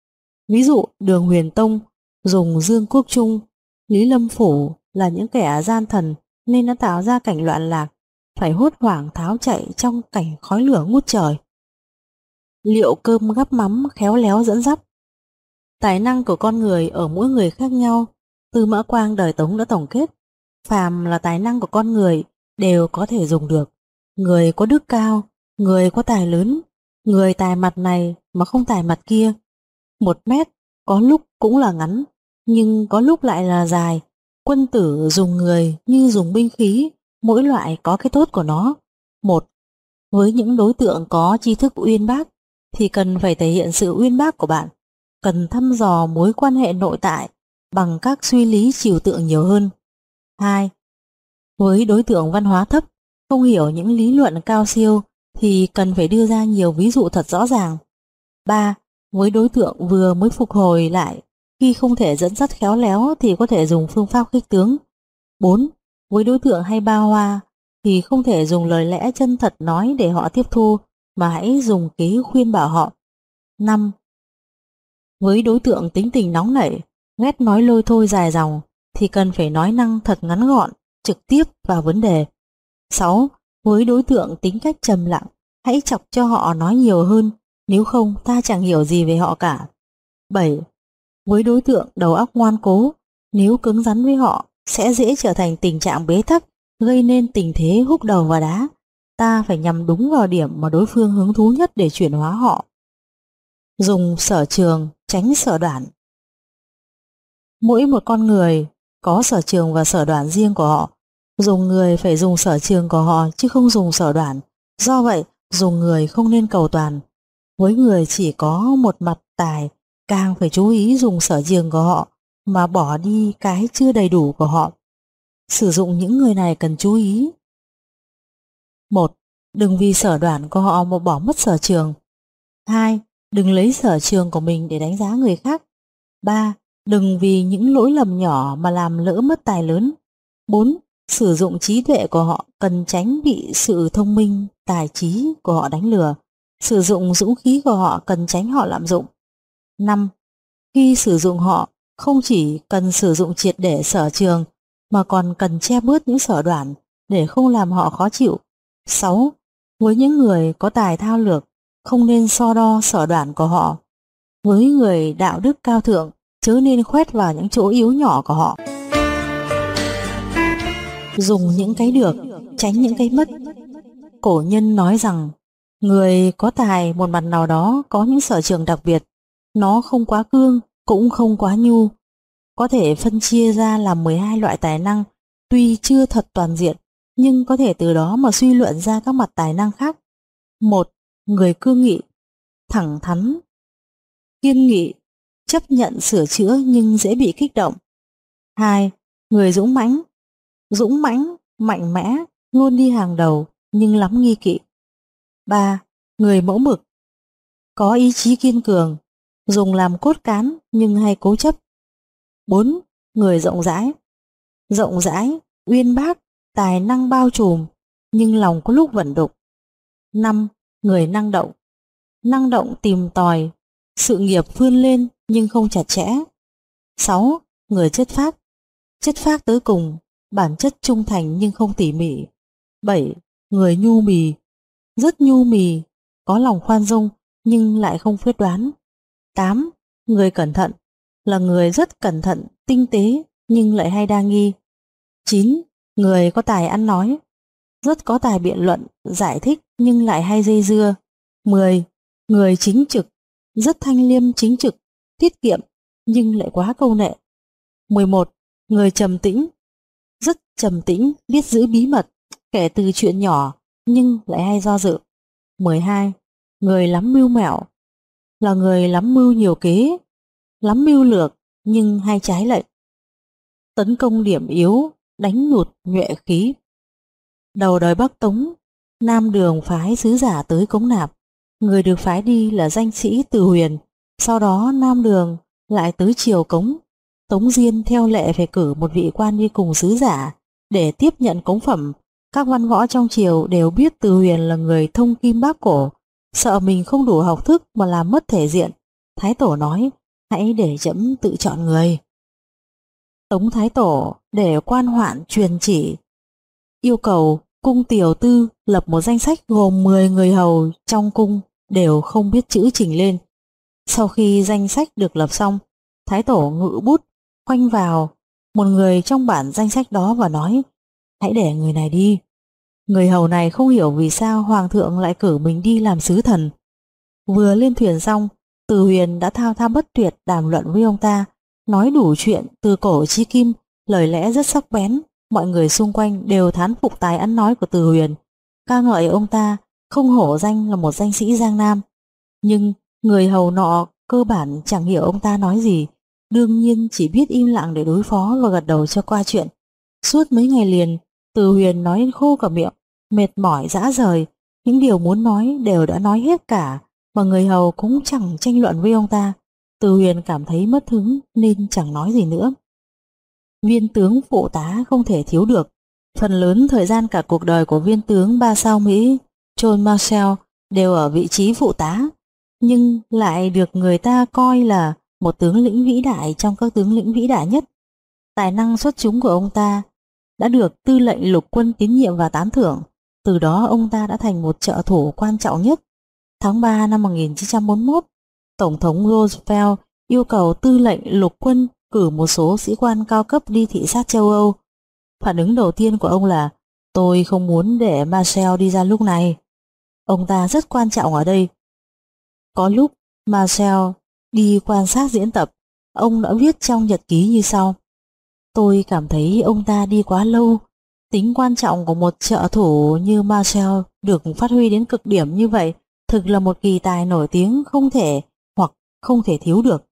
Ví dụ Đường Huyền Tông dùng Dương Quốc Trung, Lý Lâm Phủ là những kẻ gian thần nên đã tạo ra cảnh loạn lạc, phải hốt hoảng tháo chạy trong cảnh khói lửa ngút trời. Liệu cơm gắp mắm khéo léo dẫn dắt. Tài năng của con người ở mỗi người khác nhau. Tư Mã Quang đời Tống đã tổng kết: phàm là tài năng của con người đều có thể dùng được. Người có đức cao, người có tài lớn, người tài mặt này mà không tài mặt kia. 1 mét có lúc cũng là ngắn, nhưng có lúc lại là dài. Quân tử dùng người như dùng binh khí, mỗi loại có cái tốt của nó. Một, với những đối tượng có tri thức uyên bác thì cần phải thể hiện sự uyên bác của bạn, cần thăm dò mối quan hệ nội tại bằng các suy lý trừu tượng nhiều hơn. 2. Với đối tượng văn hóa thấp, không hiểu những lý luận cao siêu thì cần phải đưa ra nhiều ví dụ thật rõ ràng. 3. Với đối tượng vừa mới phục hồi lại, khi không thể dẫn dắt khéo léo thì có thể dùng phương pháp khích tướng. 4. Với đối tượng hay ba hoa thì không thể dùng lời lẽ chân thật nói để họ tiếp thu, mà hãy dùng kế khuyên bảo họ. 5. Với đối tượng tính tình nóng nảy, ghét nói lôi thôi dài dòng thì cần phải nói năng thật ngắn gọn, trực tiếp vào vấn đề. 6. Với đối tượng tính cách trầm lặng, hãy chọc cho họ nói nhiều hơn, nếu không ta chẳng hiểu gì về họ cả. 7. Với đối tượng đầu óc ngoan cố, nếu cứng rắn với họ sẽ dễ trở thành tình trạng bế tắc, gây nên tình thế húc đầu vào đá. Ta phải nhằm đúng vào điểm mà đối phương hứng thú nhất để chuyển hóa họ. Dùng sở trường, tránh sở đoản. Mỗi một con người có sở trường và sở đoản riêng của họ. Dùng người phải dùng sở trường của họ chứ không dùng sở đoản. Do vậy, dùng người không nên cầu toàn. Với người chỉ có một mặt tài, càng phải chú ý dùng sở trường của họ mà bỏ đi cái chưa đầy đủ của họ. Sử dụng những người này cần chú ý. 1. Đừng vì sở đoản của họ mà bỏ mất sở trường. 2. Đừng lấy sở trường của mình để đánh giá người khác. 3. Đừng vì những lỗi lầm nhỏ mà làm lỡ mất tài lớn. 4. Sử dụng trí tuệ của họ, cần tránh bị sự thông minh, tài trí của họ đánh lừa. Sử dụng dũng khí của họ, cần tránh họ lạm dụng. 5. Khi sử dụng họ, không chỉ cần sử dụng triệt để sở trường mà còn cần che bớt những sở đoản để không làm họ khó chịu. 6. Với những người có tài thao lược, không nên so đo sở đoản của họ. Với người đạo đức cao thượng, chớ nên khoét vào những chỗ yếu nhỏ của họ. Dùng những cái được, tránh những cái mất. Cổ nhân nói rằng, người có tài một mặt nào đó có những sở trường đặc biệt, nó không quá cương, cũng không quá nhu. Có thể phân chia ra làm 12 loại tài năng, tuy chưa thật toàn diện, nhưng có thể từ đó mà suy luận ra các mặt tài năng khác. 1. Người cương nghị, thẳng thắn, kiên nghị, chấp nhận sửa chữa nhưng dễ bị kích động. 2. Người dũng mãnh, mạnh mẽ, luôn đi hàng đầu nhưng lắm nghi kỵ. 3. Người mẫu mực, có ý chí kiên cường, dùng làm cốt cán nhưng hay cố chấp. 4. Người rộng rãi, uyên bác, tài năng bao trùm nhưng lòng có lúc vẩn đục. 5. Người năng động tìm tòi, sự nghiệp vươn lên nhưng không chặt chẽ. 6. Người chất phác tới cùng, bản chất trung thành nhưng không tỉ mỉ. 7. Người nhu mì, rất nhu mì, có lòng khoan dung nhưng lại không quyết đoán. 8. Người cẩn thận, là người rất cẩn thận, tinh tế nhưng lại hay đa nghi. 9. Người có tài ăn nói, rất có tài biện luận, giải thích nhưng lại hay dây dưa. 10. Người chính trực, rất thanh liêm chính trực, tiết kiệm nhưng lại quá câu nệ. 11. Người trầm tĩnh, rất trầm tĩnh, biết giữ bí mật, kể từ chuyện nhỏ nhưng lại hay do dự. 12. Người lắm mưu mẹo, là người lắm mưu nhiều kế, lắm mưu lược nhưng hay trái lệnh. Tấn công điểm yếu, đánh nhụt nhuệ khí. Đầu đời Bắc Tống, Nam Đường phái sứ giả tới Cống Nạp. Người được phái đi là danh sĩ Từ Huyền. Sau đó Nam Đường lại tới triều Cống. Tống Diên theo lệ phải cử một vị quan đi cùng sứ giả để tiếp nhận cống phẩm. Các văn võ trong triều đều biết Từ Huyền là người thông kim bác cổ, sợ mình không đủ học thức mà làm mất thể diện. Thái tổ nói, hãy để trẫm tự chọn người. Tống Thái Tổ để quan hoạn truyền chỉ, yêu cầu cung tiểu tư lập một danh sách gồm 10 người hầu trong cung đều không biết chữ trình lên. Sau khi danh sách được lập xong, Thái Tổ ngự bút khoanh vào một người trong bản danh sách đó và nói: hãy để người này đi. Người hầu này không hiểu vì sao Hoàng thượng lại cử mình đi làm sứ thần. Vừa lên thuyền xong, Từ Huyền đã thao thao bất tuyệt đàm luận với ông ta, nói đủ chuyện từ cổ chí kim, lời lẽ rất sắc bén. Mọi người xung quanh đều thán phục tài ăn nói của Từ Huyền, ca ngợi ông ta không hổ danh là một danh sĩ Giang Nam. Nhưng người hầu nọ cơ bản chẳng hiểu ông ta nói gì, đương nhiên chỉ biết im lặng để đối phó và gật đầu cho qua chuyện. Suốt mấy ngày liền, Từ Huyền nói khô cả miệng, mệt mỏi rã rời, những điều muốn nói đều đã nói hết cả, và người hầu cũng chẳng tranh luận với ông ta. Từ Huyền cảm thấy mất hứng nên chẳng nói gì nữa. Viên tướng phụ tá không thể thiếu được. Phần lớn thời gian cả cuộc đời của viên tướng 3 sao Mỹ John Marshall đều ở vị trí phụ tá, nhưng lại được người ta coi là một tướng lĩnh vĩ đại trong các tướng lĩnh vĩ đại nhất. Tài năng xuất chúng của ông ta đã được tư lệnh lục quân tín nhiệm và tán thưởng. Từ đó ông ta đã thành một trợ thủ quan trọng nhất. Tháng 3 năm 1941, Tổng thống Roosevelt yêu cầu tư lệnh lục quân cử một số sĩ quan cao cấp đi thị sát châu Âu. Phản ứng đầu tiên của ông là: tôi không muốn để Marshall đi ra lúc này. Ông ta rất quan trọng ở đây. Có lúc Marshall đi quan sát diễn tập, ông đã viết trong nhật ký như sau: tôi cảm thấy ông ta đi quá lâu. Tính quan trọng của một trợ thủ như Marshall được phát huy đến cực điểm như vậy thực là một kỳ tài nổi tiếng không thể hoặc không thể thiếu được.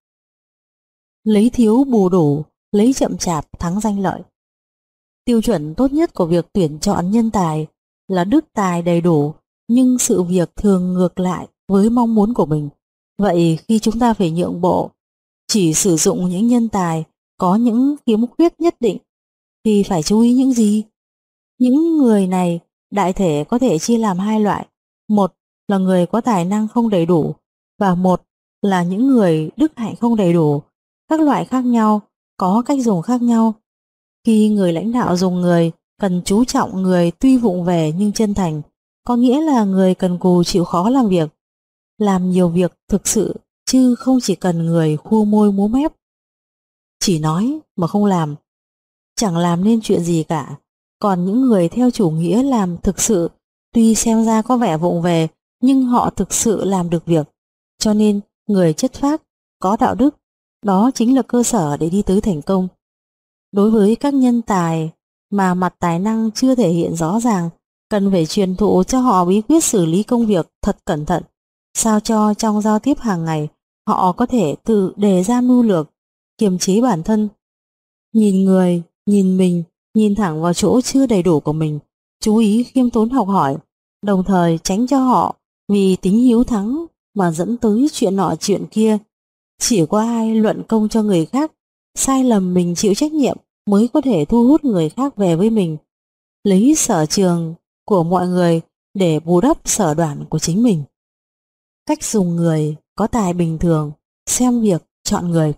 Lấy thiếu bù đủ, lấy chậm chạp thắng danh lợi. Tiêu chuẩn tốt nhất của việc tuyển chọn nhân tài là đức tài đầy đủ, nhưng sự việc thường ngược lại với mong muốn của mình. Vậy khi chúng ta phải nhượng bộ, chỉ sử dụng những nhân tài có những khiếm khuyết nhất định, thì phải chú ý những gì? Những người này đại thể có thể chia làm hai loại. Một là người có tài năng không đầy đủ, và một là những người đức hạnh không đầy đủ. Các loại khác nhau, có cách dùng khác nhau. Khi người lãnh đạo dùng người, cần chú trọng người tuy vụng về nhưng chân thành, có nghĩa là người cần cù chịu khó làm việc, làm nhiều việc thực sự, chứ không chỉ cần người khua môi múa mép, chỉ nói mà không làm, chẳng làm nên chuyện gì cả. Còn những người theo chủ nghĩa làm thực sự, tuy xem ra có vẻ vụng về, nhưng họ thực sự làm được việc. Cho nên người chất phác, có đạo đức, đó chính là cơ sở để đi tới thành công. Đối với các nhân tài mà mặt tài năng chưa thể hiện rõ ràng, cần phải truyền thụ cho họ bí quyết xử lý công việc thật cẩn thận, sao cho trong giao tiếp hàng ngày họ có thể tự đề ra mưu lược, kiềm chế bản thân, nhìn người, nhìn mình, nhìn thẳng vào chỗ chưa đầy đủ của mình, chú ý khiêm tốn học hỏi, đồng thời tránh cho họ vì tính hiếu thắng mà dẫn tới chuyện nọ chuyện kia. Chỉ có ai luận công cho người khác, sai lầm mình chịu trách nhiệm mới có thể thu hút người khác về với mình, lấy sở trường của mọi người để bù đắp sở đoản của chính mình. Cách dùng người có tài bình thường, xem việc, chọn người.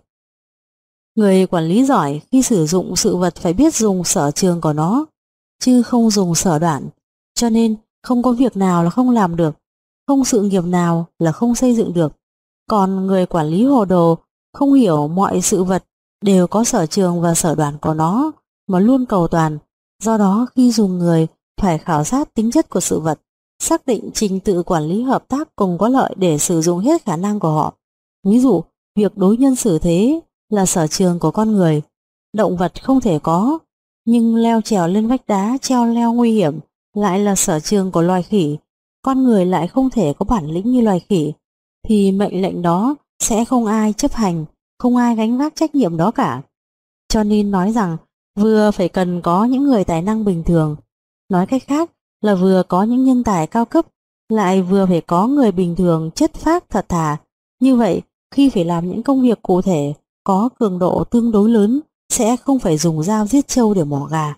Người quản lý giỏi khi sử dụng sự vật phải biết dùng sở trường của nó, chứ không dùng sở đoản. Cho nên không có việc nào là không làm được, không sự nghiệp nào là không xây dựng được. Còn người quản lý hồ đồ, không hiểu mọi sự vật đều có sở trường và sở đoản của nó, mà luôn cầu toàn. Do đó khi dùng người phải khảo sát tính chất của sự vật, xác định trình tự quản lý hợp tác cùng có lợi để sử dụng hết khả năng của họ. Ví dụ, việc đối nhân xử thế là sở trường của con người. Động vật không thể có, nhưng leo trèo lên vách đá, treo leo nguy hiểm lại là sở trường của loài khỉ. Con người lại không thể có bản lĩnh như loài khỉ, thì mệnh lệnh đó sẽ không ai chấp hành, không ai gánh vác trách nhiệm đó cả. Cho nên nói rằng vừa phải cần có những người tài năng bình thường, nói cách khác là vừa có những nhân tài cao cấp, lại vừa phải có người bình thường chất phác thật thà. Như vậy, khi phải làm những công việc cụ thể có cường độ tương đối lớn, sẽ không phải dùng dao giết trâu để mổ gà.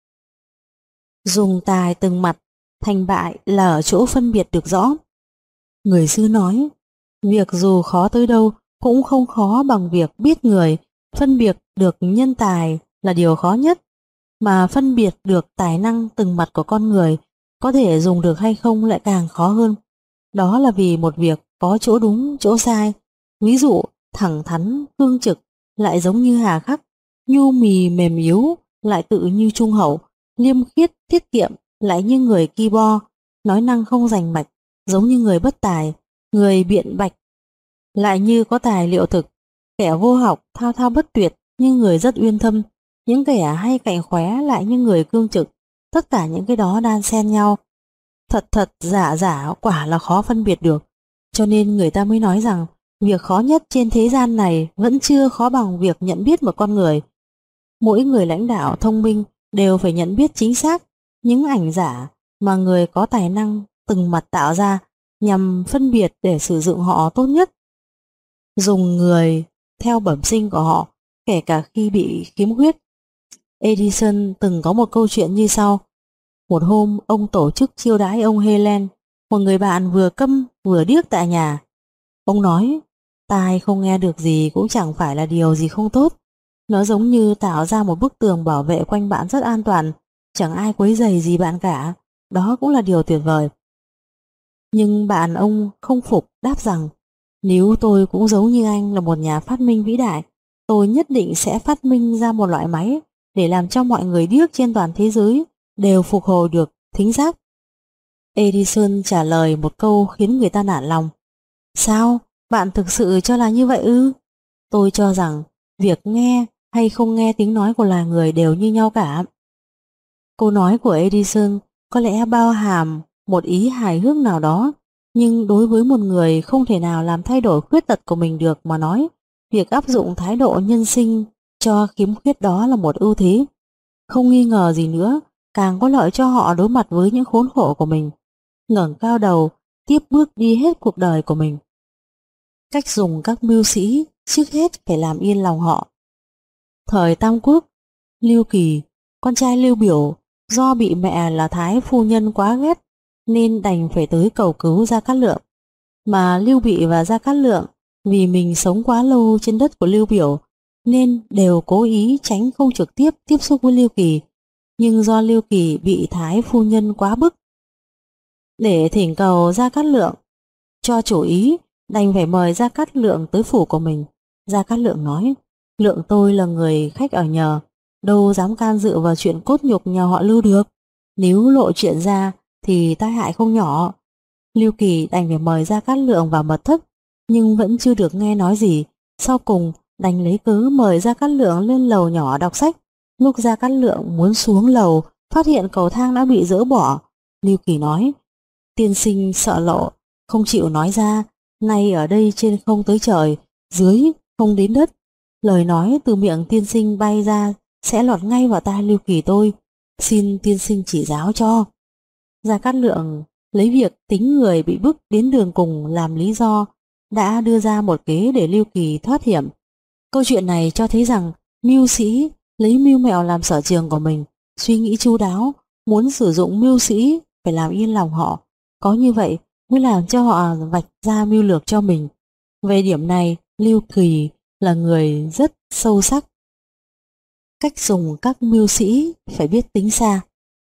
Dùng tài từng mặt, thành bại là ở chỗ phân biệt được rõ. Người xưa nói, việc dù khó tới đâu cũng không khó bằng việc biết người. Phân biệt được nhân tài là điều khó nhất, mà phân biệt được tài năng từng mặt của con người có thể dùng được hay không lại càng khó hơn. Đó là vì một việc có chỗ đúng chỗ sai. Ví dụ thẳng thắn cương trực lại giống như hà khắc, nhu mì mềm yếu lại tự như trung hậu, liêm khiết tiết kiệm lại như người ki bo, nói năng không rành mạch giống như người bất tài, người biện bạch lại như có tài liệu thực, kẻ vô học thao thao bất tuyệt như người rất uyên thâm, những kẻ hay cạnh khóe lại như người cương trực. Tất cả những cái đó đan xen nhau, thật thật giả giả, quả là khó phân biệt được. Cho nên người ta mới nói rằng việc khó nhất trên thế gian này vẫn chưa khó bằng việc nhận biết một con người. Mỗi người lãnh đạo thông minh đều phải nhận biết chính xác những ảnh giả mà người có tài năng từng mặt tạo ra, nhằm phân biệt để sử dụng họ tốt nhất. Dùng người theo bẩm sinh của họ, kể cả khi bị khiếm khuyết. Edison từng có một câu chuyện như sau. Một hôm ông tổ chức chiêu đãi ông Helen, một người bạn vừa câm vừa điếc tại nhà. Ông nói, tai không nghe được gì cũng chẳng phải là điều gì không tốt. Nó giống như tạo ra một bức tường bảo vệ quanh bạn rất an toàn, chẳng ai quấy rầy gì bạn cả. Đó cũng là điều tuyệt vời. Nhưng bạn ông không phục, đáp rằng, nếu tôi cũng giống như anh là một nhà phát minh vĩ đại, tôi nhất định sẽ phát minh ra một loại máy để làm cho mọi người điếc trên toàn thế giới đều phục hồi được thính giác. Edison trả lời một câu khiến người ta nản lòng. Sao? Bạn thực sự cho là như vậy ư? Tôi cho rằng việc nghe hay không nghe tiếng nói của loài người đều như nhau cả. Câu nói của Edison có lẽ bao hàm một ý hài hước nào đó, nhưng đối với một người không thể nào làm thay đổi khuyết tật của mình được mà nói, việc áp dụng thái độ nhân sinh cho khiếm khuyết đó là một ưu thế. Không nghi ngờ gì nữa, càng có lợi cho họ đối mặt với những khốn khổ của mình, ngẩng cao đầu, tiếp bước đi hết cuộc đời của mình. Cách dùng các mưu sĩ trước hết phải làm yên lòng họ. Thời Tam Quốc, Lưu Kỳ, con trai Lưu Biểu, do bị mẹ là Thái phu nhân quá ghét nên đành phải tới cầu cứu Gia Cát Lượng. Mà Lưu Bị và Gia Cát Lượng vì mình sống quá lâu trên đất của Lưu Biểu nên đều cố ý tránh không trực tiếp tiếp xúc với Lưu Kỳ. Nhưng do Lưu Kỳ bị Thái phu nhân quá bức để thỉnh cầu Gia Cát Lượng cho chủ ý, đành phải mời Gia Cát Lượng tới phủ của mình. Gia Cát Lượng nói, Lượng tôi là người khách ở nhờ, đâu dám can dự vào chuyện cốt nhục nhà họ Lưu được. Nếu lộ chuyện ra thì tai hại không nhỏ. Lưu Kỳ đành phải mời Gia Cát Lượng vào mật thất, nhưng vẫn chưa được nghe nói gì. Sau cùng đành lấy cớ mời Gia Cát Lượng lên lầu nhỏ đọc sách. Lúc Gia Cát Lượng muốn xuống lầu, phát hiện cầu thang đã bị dỡ bỏ. Lưu Kỳ nói, tiên sinh sợ lộ, không chịu nói ra, nay ở đây trên không tới trời, dưới không đến đất. Lời nói từ miệng tiên sinh bay ra sẽ lọt ngay vào tai Lưu Kỳ tôi, xin tiên sinh chỉ giáo cho. Gia Cát Lượng lấy việc tính người bị bức đến đường cùng làm lý do, đã đưa ra một kế để Lưu Kỳ thoát hiểm. Câu chuyện này cho thấy rằng mưu sĩ lấy mưu mẹo làm sở trường của mình, suy nghĩ chu đáo, muốn sử dụng mưu sĩ phải làm yên lòng họ, có như vậy mới làm cho họ vạch ra mưu lược cho mình. Về điểm này, Lưu Kỳ là người rất sâu sắc. Cách dùng các mưu sĩ phải biết tính xa.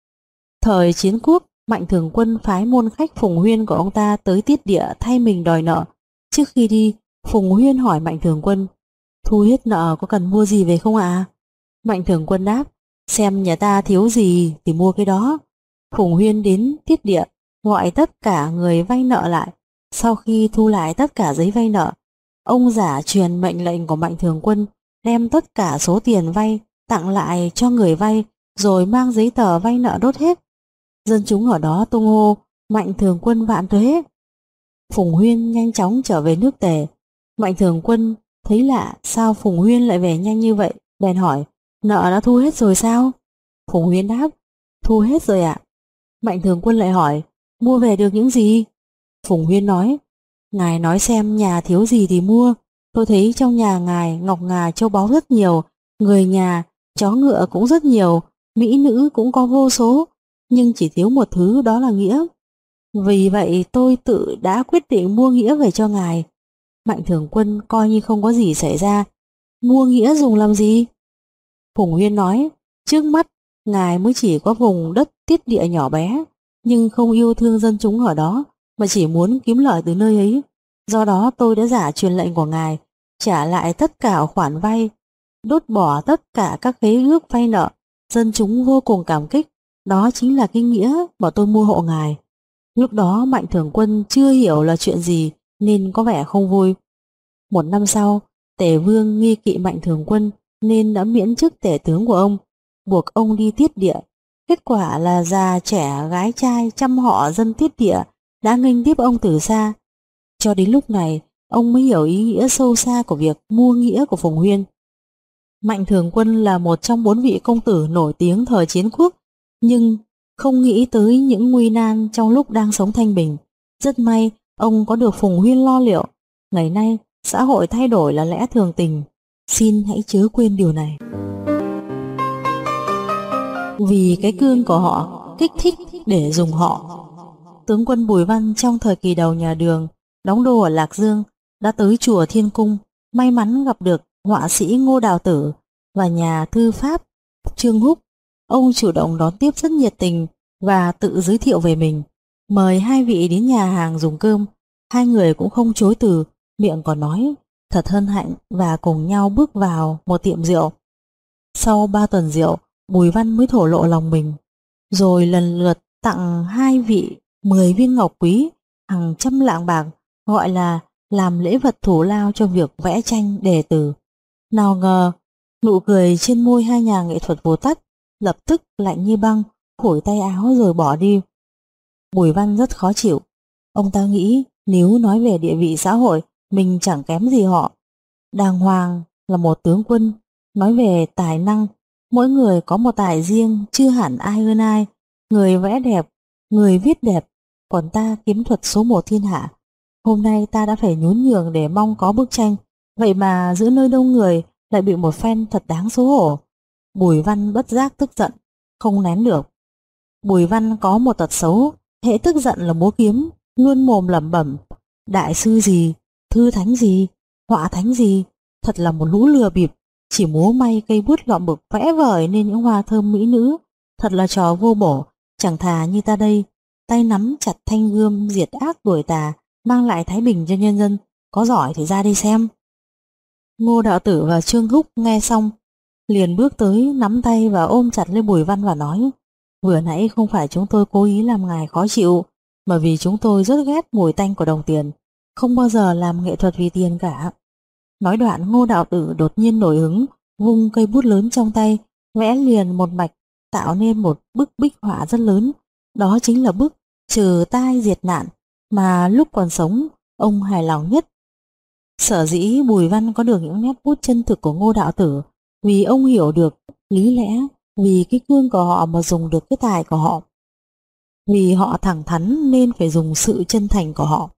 Thời chiến quốc, Mạnh Thường Quân phái môn khách Phùng Huyên của ông ta tới Tiết Địa thay mình đòi nợ. Trước khi đi, Phùng Huyên hỏi Mạnh Thường Quân, thu hết nợ có cần mua gì về không ạ? Mạnh Thường Quân đáp, xem nhà ta thiếu gì thì mua cái đó. Phùng Huyên đến Tiết Địa, gọi tất cả người vay nợ lại. Sau khi thu lại tất cả giấy vay nợ, ông giả truyền mệnh lệnh của Mạnh Thường Quân đem tất cả số tiền vay tặng lại cho người vay, rồi mang giấy tờ vay nợ đốt hết. Dân chúng ở đó tung hô, Mạnh Thường Quân vạn tuế. Phùng Huyên nhanh chóng trở về nước Tề. Mạnh Thường Quân thấy lạ, sao Phùng Huyên lại về nhanh như vậy, bèn hỏi, nợ đã thu hết rồi sao? Phùng Huyên đáp, thu hết rồi ạ. Mạnh Thường Quân lại hỏi, mua về được những gì? Phùng Huyên nói, ngài nói xem nhà thiếu gì thì mua. Tôi thấy trong nhà ngài ngọc ngà châu báu rất nhiều, người nhà, chó ngựa cũng rất nhiều, mỹ nữ cũng có vô số, nhưng chỉ thiếu một thứ, đó là nghĩa. Vì vậy tôi tự đã quyết định mua nghĩa về cho ngài. Mạnh Thường Quân coi như không có gì xảy ra. Mua nghĩa dùng làm gì? Phùng Huyên nói, trước mắt ngài mới chỉ có vùng đất tiết địa nhỏ bé, nhưng không yêu thương dân chúng ở đó, mà chỉ muốn kiếm lợi từ nơi ấy. Do đó tôi đã giả truyền lệnh của ngài, trả lại tất cả khoản vay, đốt bỏ tất cả các khế ước vay nợ. Dân chúng vô cùng cảm kích, đó chính là cái nghĩa mà tôi mua hộ ngài. Lúc đó Mạnh Thường Quân chưa hiểu là chuyện gì nên có vẻ không vui. Một năm sau, Tề Vương nghi kỵ Mạnh Thường Quân nên đã miễn chức tể tướng của ông, buộc ông đi tiết địa. Kết quả là già trẻ gái trai trăm họ dân tiết địa đã nghênh tiếp ông từ xa. Cho đến lúc này, ông mới hiểu ý nghĩa sâu xa của việc mua nghĩa của Phùng Huyên. Mạnh Thường Quân là một trong 4 vị công tử nổi tiếng thời chiến quốc, nhưng không nghĩ tới những nguy nan trong lúc đang sống thanh bình. Rất may ông có được Phùng Huyên lo liệu. Ngày nay xã hội thay đổi là lẽ thường tình, xin hãy chớ quên điều này. Vì cái cương của họ kích thích để dùng họ. Tướng quân Bùi Văn trong thời kỳ đầu nhà Đường đóng đô ở Lạc Dương đã tới chùa Thiên Cung, may mắn gặp được họa sĩ Ngô Đào Tử và nhà thư pháp Trương Húc. Ông chủ động đón tiếp rất nhiệt tình và tự giới thiệu về mình, mời hai vị đến nhà hàng dùng cơm. Hai người cũng không chối từ, miệng còn nói thật hân hạnh, và cùng nhau bước vào một tiệm rượu. Sau 3 tuần rượu, Bùi Văn mới thổ lộ lòng mình, rồi lần lượt tặng hai vị 10 viên ngọc quý, hàng trăm lạng bạc, gọi là làm lễ vật thù lao cho việc vẽ tranh đề từ. Nào ngờ nụ cười trên môi hai nhà nghệ thuật vụt tắt, lập tức lạnh như băng, phủi tay áo rồi bỏ đi. Bùi Văn rất khó chịu. Ông ta nghĩ nếu nói về địa vị xã hội, mình chẳng kém gì họ. Đàng hoàng là một tướng quân. Nói về tài năng, mỗi người có một tài riêng, chưa hẳn ai hơn ai. Người vẽ đẹp, người viết đẹp, còn ta kiếm thuật số 1 thiên hạ. Hôm nay ta đã phải nhún nhường để mong có bức tranh, vậy mà giữa nơi đông người lại bị một phen thật đáng xấu hổ. Bùi Văn bất giác tức giận, không nén được. Bùi Văn có một tật xấu, hễ tức giận là múa kiếm, luôn mồm lẩm bẩm, đại sư gì, thư thánh gì, họa thánh gì, thật là một lũ lừa bịp, chỉ múa may cây bút gọn bực vẽ vời nên những hoa thơm mỹ nữ, thật là trò vô bổ. Chẳng thà như ta đây, tay nắm chặt thanh gươm diệt ác đuổi tà, mang lại thái bình cho nhân dân, có giỏi thì ra đi xem. Ngô Đạo Tử và Trương Húc nghe xong liền bước tới, nắm tay và ôm chặt lấy Bùi Văn và nói, vừa nãy không phải chúng tôi cố ý làm ngài khó chịu, mà vì chúng tôi rất ghét mùi tanh của đồng tiền, không bao giờ làm nghệ thuật vì tiền cả. Nói đoạn, Ngô Đạo Tử đột nhiên nổi hứng, vung cây bút lớn trong tay, vẽ liền một mạch, tạo nên một bức bích họa rất lớn. Đó chính là bức Trừ tai diệt nạn mà lúc còn sống ông hài lòng nhất. Sở dĩ Bùi Văn có được những nét bút chân thực của Ngô Đạo Tử, vì ông hiểu được lý lẽ, vì cái cương của họ mà dùng được cái tài của họ, vì họ thẳng thắn nên phải dùng sự chân thành của họ.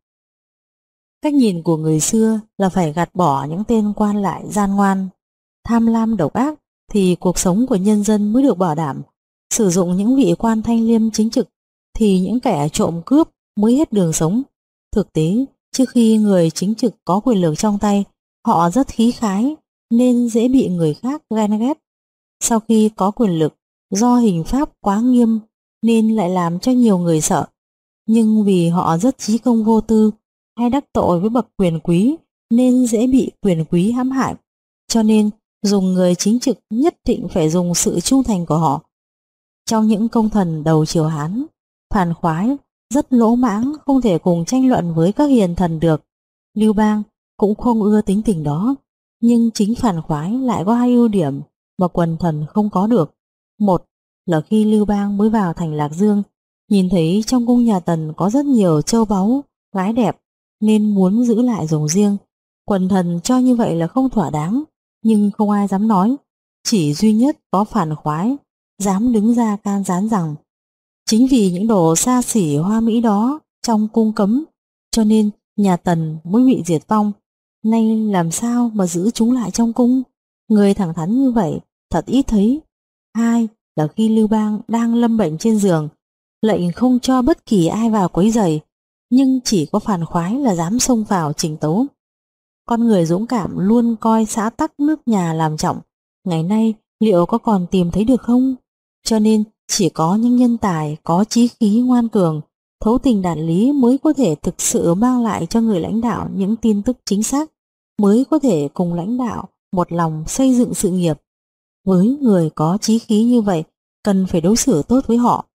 Cách nhìn của người xưa là phải gạt bỏ những tên quan lại gian ngoan, tham lam độc ác, thì cuộc sống của nhân dân mới được bảo đảm. Sử dụng những vị quan thanh liêm chính trực thì những kẻ trộm cướp mới hết đường sống. Thực tế, trước khi người chính trực có quyền lực trong tay, họ rất khí khái nên dễ bị người khác ghen ghét. Sau khi có quyền lực, do hình pháp quá nghiêm nên lại làm cho nhiều người sợ. Nhưng vì họ rất trí công vô tư, hay đắc tội với bậc quyền quý nên dễ bị quyền quý hãm hại. Cho nên dùng người chính trực nhất định phải dùng sự trung thành của họ. Trong những công thần đầu triều Hán, phàn khoái rất lỗ mãng, không thể cùng tranh luận với các hiền thần được. Lưu Bang cũng không ưa tính tình đó, nhưng chính phàn khoái lại có 2 ưu điểm mà quần thần không có được. Một là khi Lưu Bang mới vào thành Lạc Dương, nhìn thấy trong cung nhà Tần có rất nhiều châu báu, gái đẹp, nên muốn giữ lại dùng riêng. Quần thần cho như vậy là không thỏa đáng, nhưng không ai dám nói. Chỉ duy nhất có phàn khoái dám đứng ra can gián rằng chính vì những đồ xa xỉ hoa mỹ đó trong cung cấm, cho nên nhà Tần mới bị diệt vong. Nay làm sao mà giữ chúng lại trong cung? Người thẳng thắn như vậy thật ít thấy. Hai là khi Lưu Bang đang lâm bệnh trên giường, lệnh không cho bất kỳ ai vào quấy rầy, nhưng chỉ có phàn khoái là dám xông vào trình tấu. con người dũng cảm luôn coi xã tắc nước nhà làm trọng, ngày nay liệu có còn tìm thấy được không? Cho nên chỉ có những nhân tài có chí khí ngoan cường, thấu tình đạt lý mới có thể thực sự mang lại cho người lãnh đạo những tin tức chính xác, mới có thể cùng lãnh đạo một lòng xây dựng sự nghiệp. Với người có chí khí như vậy, cần phải đối xử tốt với họ,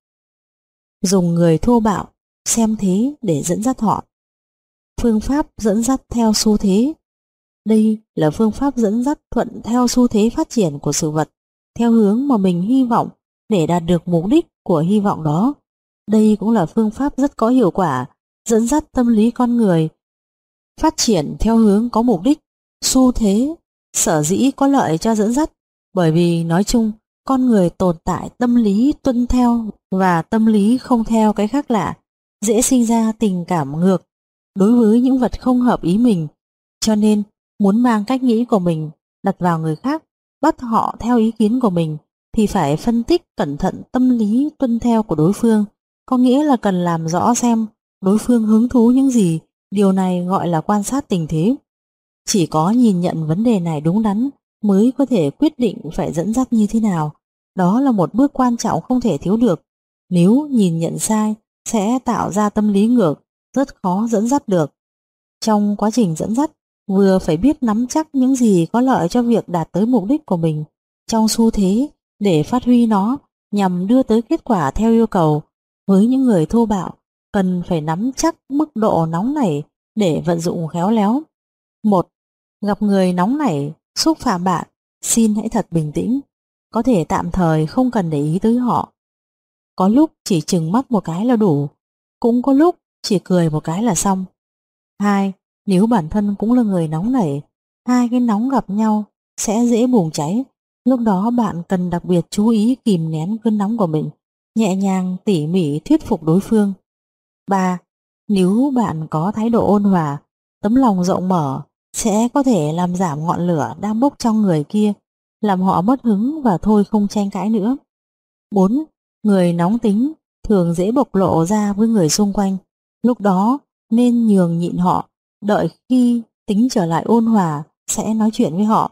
dùng người thô bạo, xem thế để dẫn dắt họ. Phương pháp dẫn dắt theo xu thế. Đây là phương pháp dẫn dắt thuận theo xu thế phát triển của sự vật, theo hướng mà mình hy vọng để đạt được mục đích của hy vọng đó. Đây cũng là phương pháp rất có hiệu quả, dẫn dắt tâm lý con người phát triển theo hướng có mục đích. Xu thế sở dĩ có lợi cho dẫn dắt, bởi vì nói chung con người tồn tại tâm lý tuân theo và tâm lý không theo cái khác lạ, dễ sinh ra tình cảm ngược đối với những vật không hợp ý mình. Cho nên muốn mang cách nghĩ của mình đặt vào người khác, bắt họ theo ý kiến của mình, thì phải phân tích cẩn thận tâm lý tuân theo của đối phương, có nghĩa là cần làm rõ xem đối phương hứng thú những gì. Điều này gọi là quan sát tình thế. Chỉ có nhìn nhận vấn đề này đúng đắn mới có thể quyết định phải dẫn dắt như thế nào. Đó là một bước quan trọng không thể thiếu được. Nếu nhìn nhận sai sẽ tạo ra tâm lý ngược, rất khó dẫn dắt được. Trong quá trình dẫn dắt, vừa phải biết nắm chắc những gì có lợi cho việc đạt tới mục đích của mình trong xu thế để phát huy nó nhằm đưa tới kết quả theo yêu cầu. Với những người thô bạo, cần phải nắm chắc mức độ nóng nảy để vận dụng khéo léo. 1. Gặp người nóng nảy, xúc phạm bạn, xin hãy thật bình tĩnh. Có thể tạm thời không cần để ý tới họ. Có lúc chỉ trừng mắt một cái là đủ, cũng có lúc chỉ cười một cái là xong. 2. Nếu bản thân cũng là người nóng nảy, hai cái nóng gặp nhau sẽ dễ bùng cháy. Lúc đó bạn cần đặc biệt chú ý kìm nén cơn nóng của mình, nhẹ nhàng tỉ mỉ thuyết phục đối phương. 3. Nếu bạn có thái độ ôn hòa, tấm lòng rộng mở, sẽ có thể làm giảm ngọn lửa đang bốc trong người kia, làm họ mất hứng và thôi không tranh cãi nữa. 4. Người nóng tính thường dễ bộc lộ ra với người xung quanh. Lúc đó nên nhường nhịn họ, đợi khi tính trở lại ôn hòa sẽ nói chuyện với họ.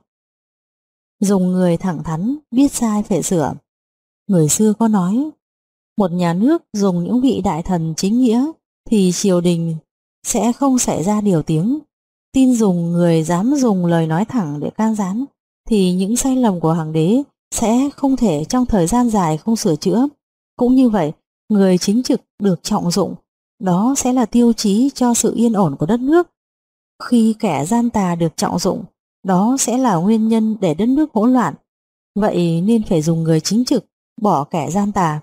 Dùng người thẳng thắn, biết sai phải sửa. Người xưa có nói, một nhà nước dùng những vị đại thần chính nghĩa thì triều đình sẽ không xảy ra điều tiếng. Tin dùng người dám dùng lời nói thẳng để can gián thì những sai lầm của hoàng đế sẽ không thể trong thời gian dài không sửa chữa. Cũng như vậy, người chính trực được trọng dụng, đó sẽ là tiêu chí cho sự yên ổn của đất nước. Khi kẻ gian tà được trọng dụng, đó sẽ là nguyên nhân để đất nước hỗn loạn. Vậy nên phải dùng người chính trực, bỏ kẻ gian tà.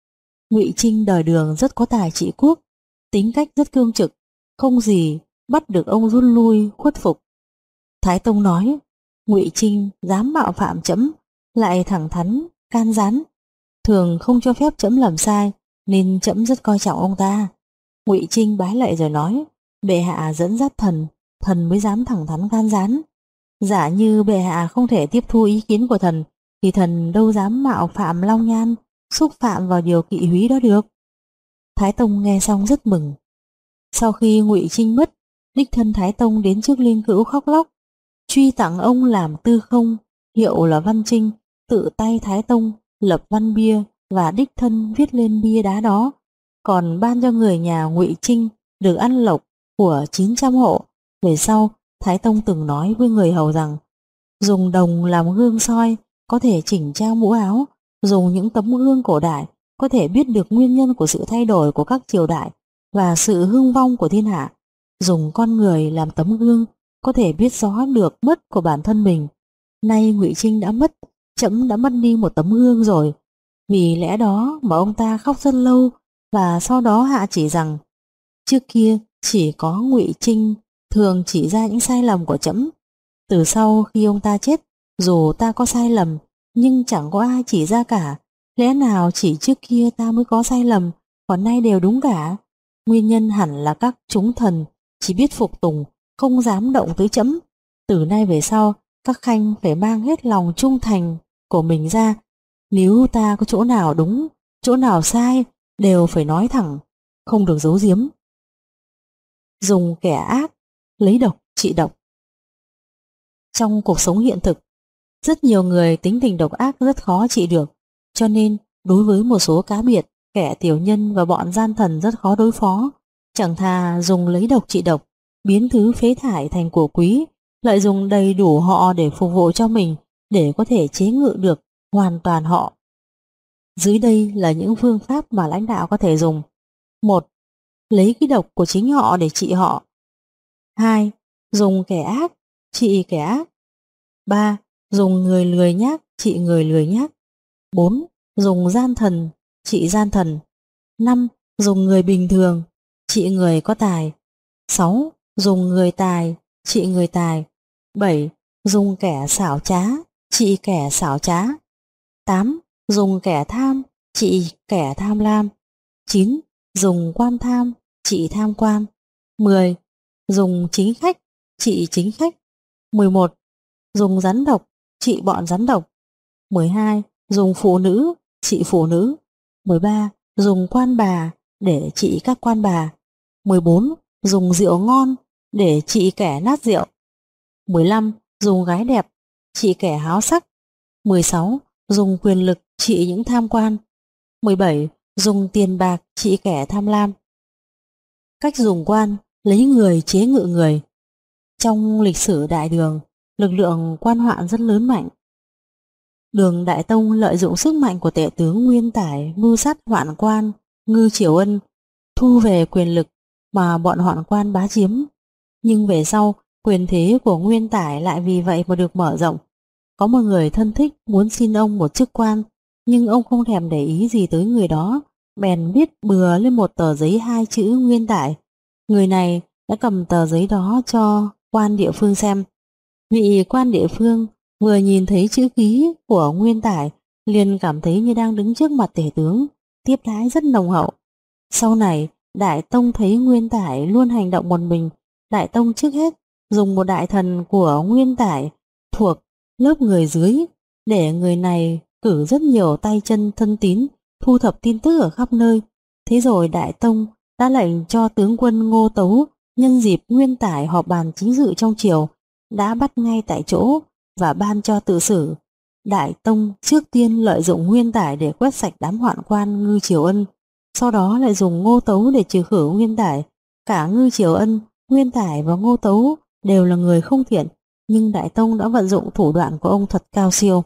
Ngụy Trinh đời Đường rất có tài trị quốc, tính cách rất cương trực, không gì bắt được ông rút lui khuất phục. Thái Tông nói, Ngụy Trinh dám mạo phạm trẫm, lại thẳng thắn, can gián, thường không cho phép trẫm làm sai, nên trẫm rất coi trọng ông ta. Ngụy Trinh bái lạy rồi nói, bệ hạ dẫn dắt thần, thần mới dám thẳng thắn can gián. Giả như bệ hạ không thể tiếp thu ý kiến của thần, thì thần đâu dám mạo phạm Long Nhan, xúc phạm vào điều kỵ húy đó được. Thái Tông nghe xong rất mừng. Sau khi Ngụy Trinh mất, đích thân Thái Tông đến trước Linh Cữu khóc lóc, truy tặng ông làm tư không, hiệu là Văn Trinh, tự tay Thái Tông lập văn bia và đích thân viết lên bia đá đó, còn ban cho người nhà Ngụy Trinh được ăn lộc của 900 hộ. Về sau, Thái Tông từng nói với người hầu rằng, dùng đồng làm gương soi có thể chỉnh trang mũ áo, dùng những tấm gương cổ đại có thể biết được nguyên nhân của sự thay đổi của các triều đại và sự hưng vong của thiên hạ. Dùng con người làm tấm gương có thể biết rõ được mất của bản thân mình. Nay Ngụy Trinh đã mất, trẫm đã mất đi một tấm gương rồi. Vì lẽ đó mà ông ta khóc rất lâu, và sau đó hạ chỉ rằng, trước kia chỉ có Ngụy Trinh thường chỉ ra những sai lầm của trẫm. Từ sau khi ông ta chết, dù ta có sai lầm nhưng chẳng có ai chỉ ra cả. Lẽ nào chỉ trước kia ta mới có sai lầm, còn nay đều đúng cả? Nguyên nhân hẳn là các chúng thần chỉ biết phục tùng, không dám động tới trẫm. Từ nay về sau, các khanh phải mang hết lòng trung thành của mình ra. Nếu ta có chỗ nào đúng, chỗ nào sai, đều phải nói thẳng, không được giấu giếm. Dùng kẻ ác lấy độc trị độc. Trong cuộc sống hiện thực, rất nhiều người tính tình độc ác rất khó trị được, cho nên đối với một số cá biệt, kẻ tiểu nhân và bọn gian thần rất khó đối phó. Chẳng thà dùng lấy độc trị độc, biến thứ phế thải thành của quý, lợi dụng đầy đủ họ để phục vụ cho mình, để có thể chế ngự được hoàn toàn họ. Dưới đây là những phương pháp mà lãnh đạo có thể dùng. 1. Lấy cái độc của chính họ để trị họ. 2. Dùng kẻ ác trị kẻ ác. 3. Dùng người lười nhác trị người lười nhác. 4. Dùng gian thần trị gian thần. 5. Dùng người bình thường trị người có tài. 6. Dùng người tài trị người tài. 7. Dùng kẻ xảo trá trị kẻ xảo trá. 8. Dùng kẻ tham trị kẻ tham lam. 9. Dùng quan tham trị tham quan. 10. Dùng chính khách trị chính khách. 11. Dùng rắn độc trị bọn rắn độc. 12. Dùng phụ nữ trị phụ nữ. 13. Dùng quan bà để trị các quan bà. 14. Dùng rượu ngon để trị kẻ nát rượu. 15. Dùng gái đẹp trị kẻ háo sắc. 16. Dùng quyền lực trị những tham quan. 17. Dùng tiền bạc trị kẻ tham lam. Cách dùng quan lấy người chế ngự người. Trong lịch sử Đại Đường, lực lượng quan hoạn rất lớn mạnh. Đường Đại Tông lợi dụng sức mạnh của tể tướng Nguyên Tải mưu sát hoạn quan Ngư Triều Ân, thu về quyền lực mà bọn hoạn quan bá chiếm. Nhưng về sau, quyền thế của Nguyên Tải lại vì vậy mà được mở rộng. Có một người thân thích muốn xin ông một chức quan, nhưng ông không thèm để ý gì tới người đó, bèn viết bừa lên một tờ giấy 2 chữ Nguyên Tải. Người này đã cầm tờ giấy đó cho quan địa phương xem. Vị quan địa phương vừa nhìn thấy chữ ký của Nguyên Tải liền cảm thấy như đang đứng trước mặt tể tướng, tiếp đãi rất nồng hậu. Sau này, Đại Tông thấy Nguyên Tải luôn hành động một mình, Đại Tông trước hết dùng một đại thần của Nguyên Tải thuộc lớp người dưới, để người này cử rất nhiều tay chân thân tín thu thập tin tức ở khắp nơi. Thế rồi Đại Tông đã lệnh cho tướng quân Ngô Tấu nhân dịp Nguyên Tải họp bàn chính dự trong triều, đã bắt ngay tại chỗ và ban cho tự xử. Đại Tông trước tiên lợi dụng Nguyên Tải để quét sạch đám hoạn quan Ngư Triều Ân, sau đó lại dùng Ngô Tấu để trừ khử Nguyên Tải. Cả Ngư Triều Ân, Nguyên Tải và Ngô Tấu đều là người không thiện, nhưng Đại Tông đã vận dụng thủ đoạn của ông thật cao siêu.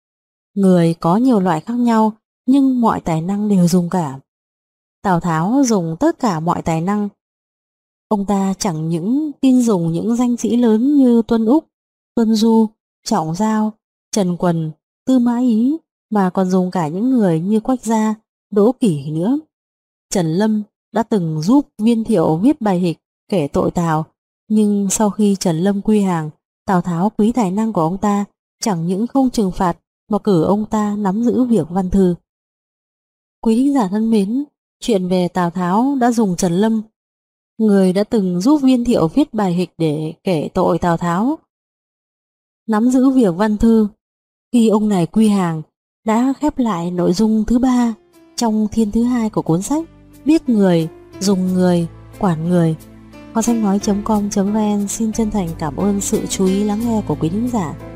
Người có nhiều loại khác nhau, nhưng mọi tài năng đều dùng cả. Tào Tháo dùng tất cả mọi tài năng. Ông ta chẳng những tin dùng những danh sĩ lớn như Tuân Úc, Tuân Du, Trọng Giao, Trần Quần, Tư Mã Ý, mà còn dùng cả những người như Quách Gia, Đỗ Kỷ nữa. Trần Lâm đã từng giúp Viên Thiệu viết bài hịch kể tội Tào, nhưng sau khi Trần Lâm quy hàng, Tào Tháo quý tài năng của ông ta, chẳng những không trừng phạt mà cử ông ta nắm giữ việc văn thư. Quý thính giả thân mến, chuyện về Tào Tháo đã dùng Trần Lâm, người đã từng giúp Viên Thiệu viết bài hịch để kể tội Tào Tháo, nắm giữ việc văn thư. Khi ông này quy hàng, đã khép lại nội dung thứ 3 trong thiên thứ 2 của cuốn sách Biết người, dùng người, quản người. Kho sách nói.com.vn xin chân thành cảm ơn sự chú ý lắng nghe của quý thính giả.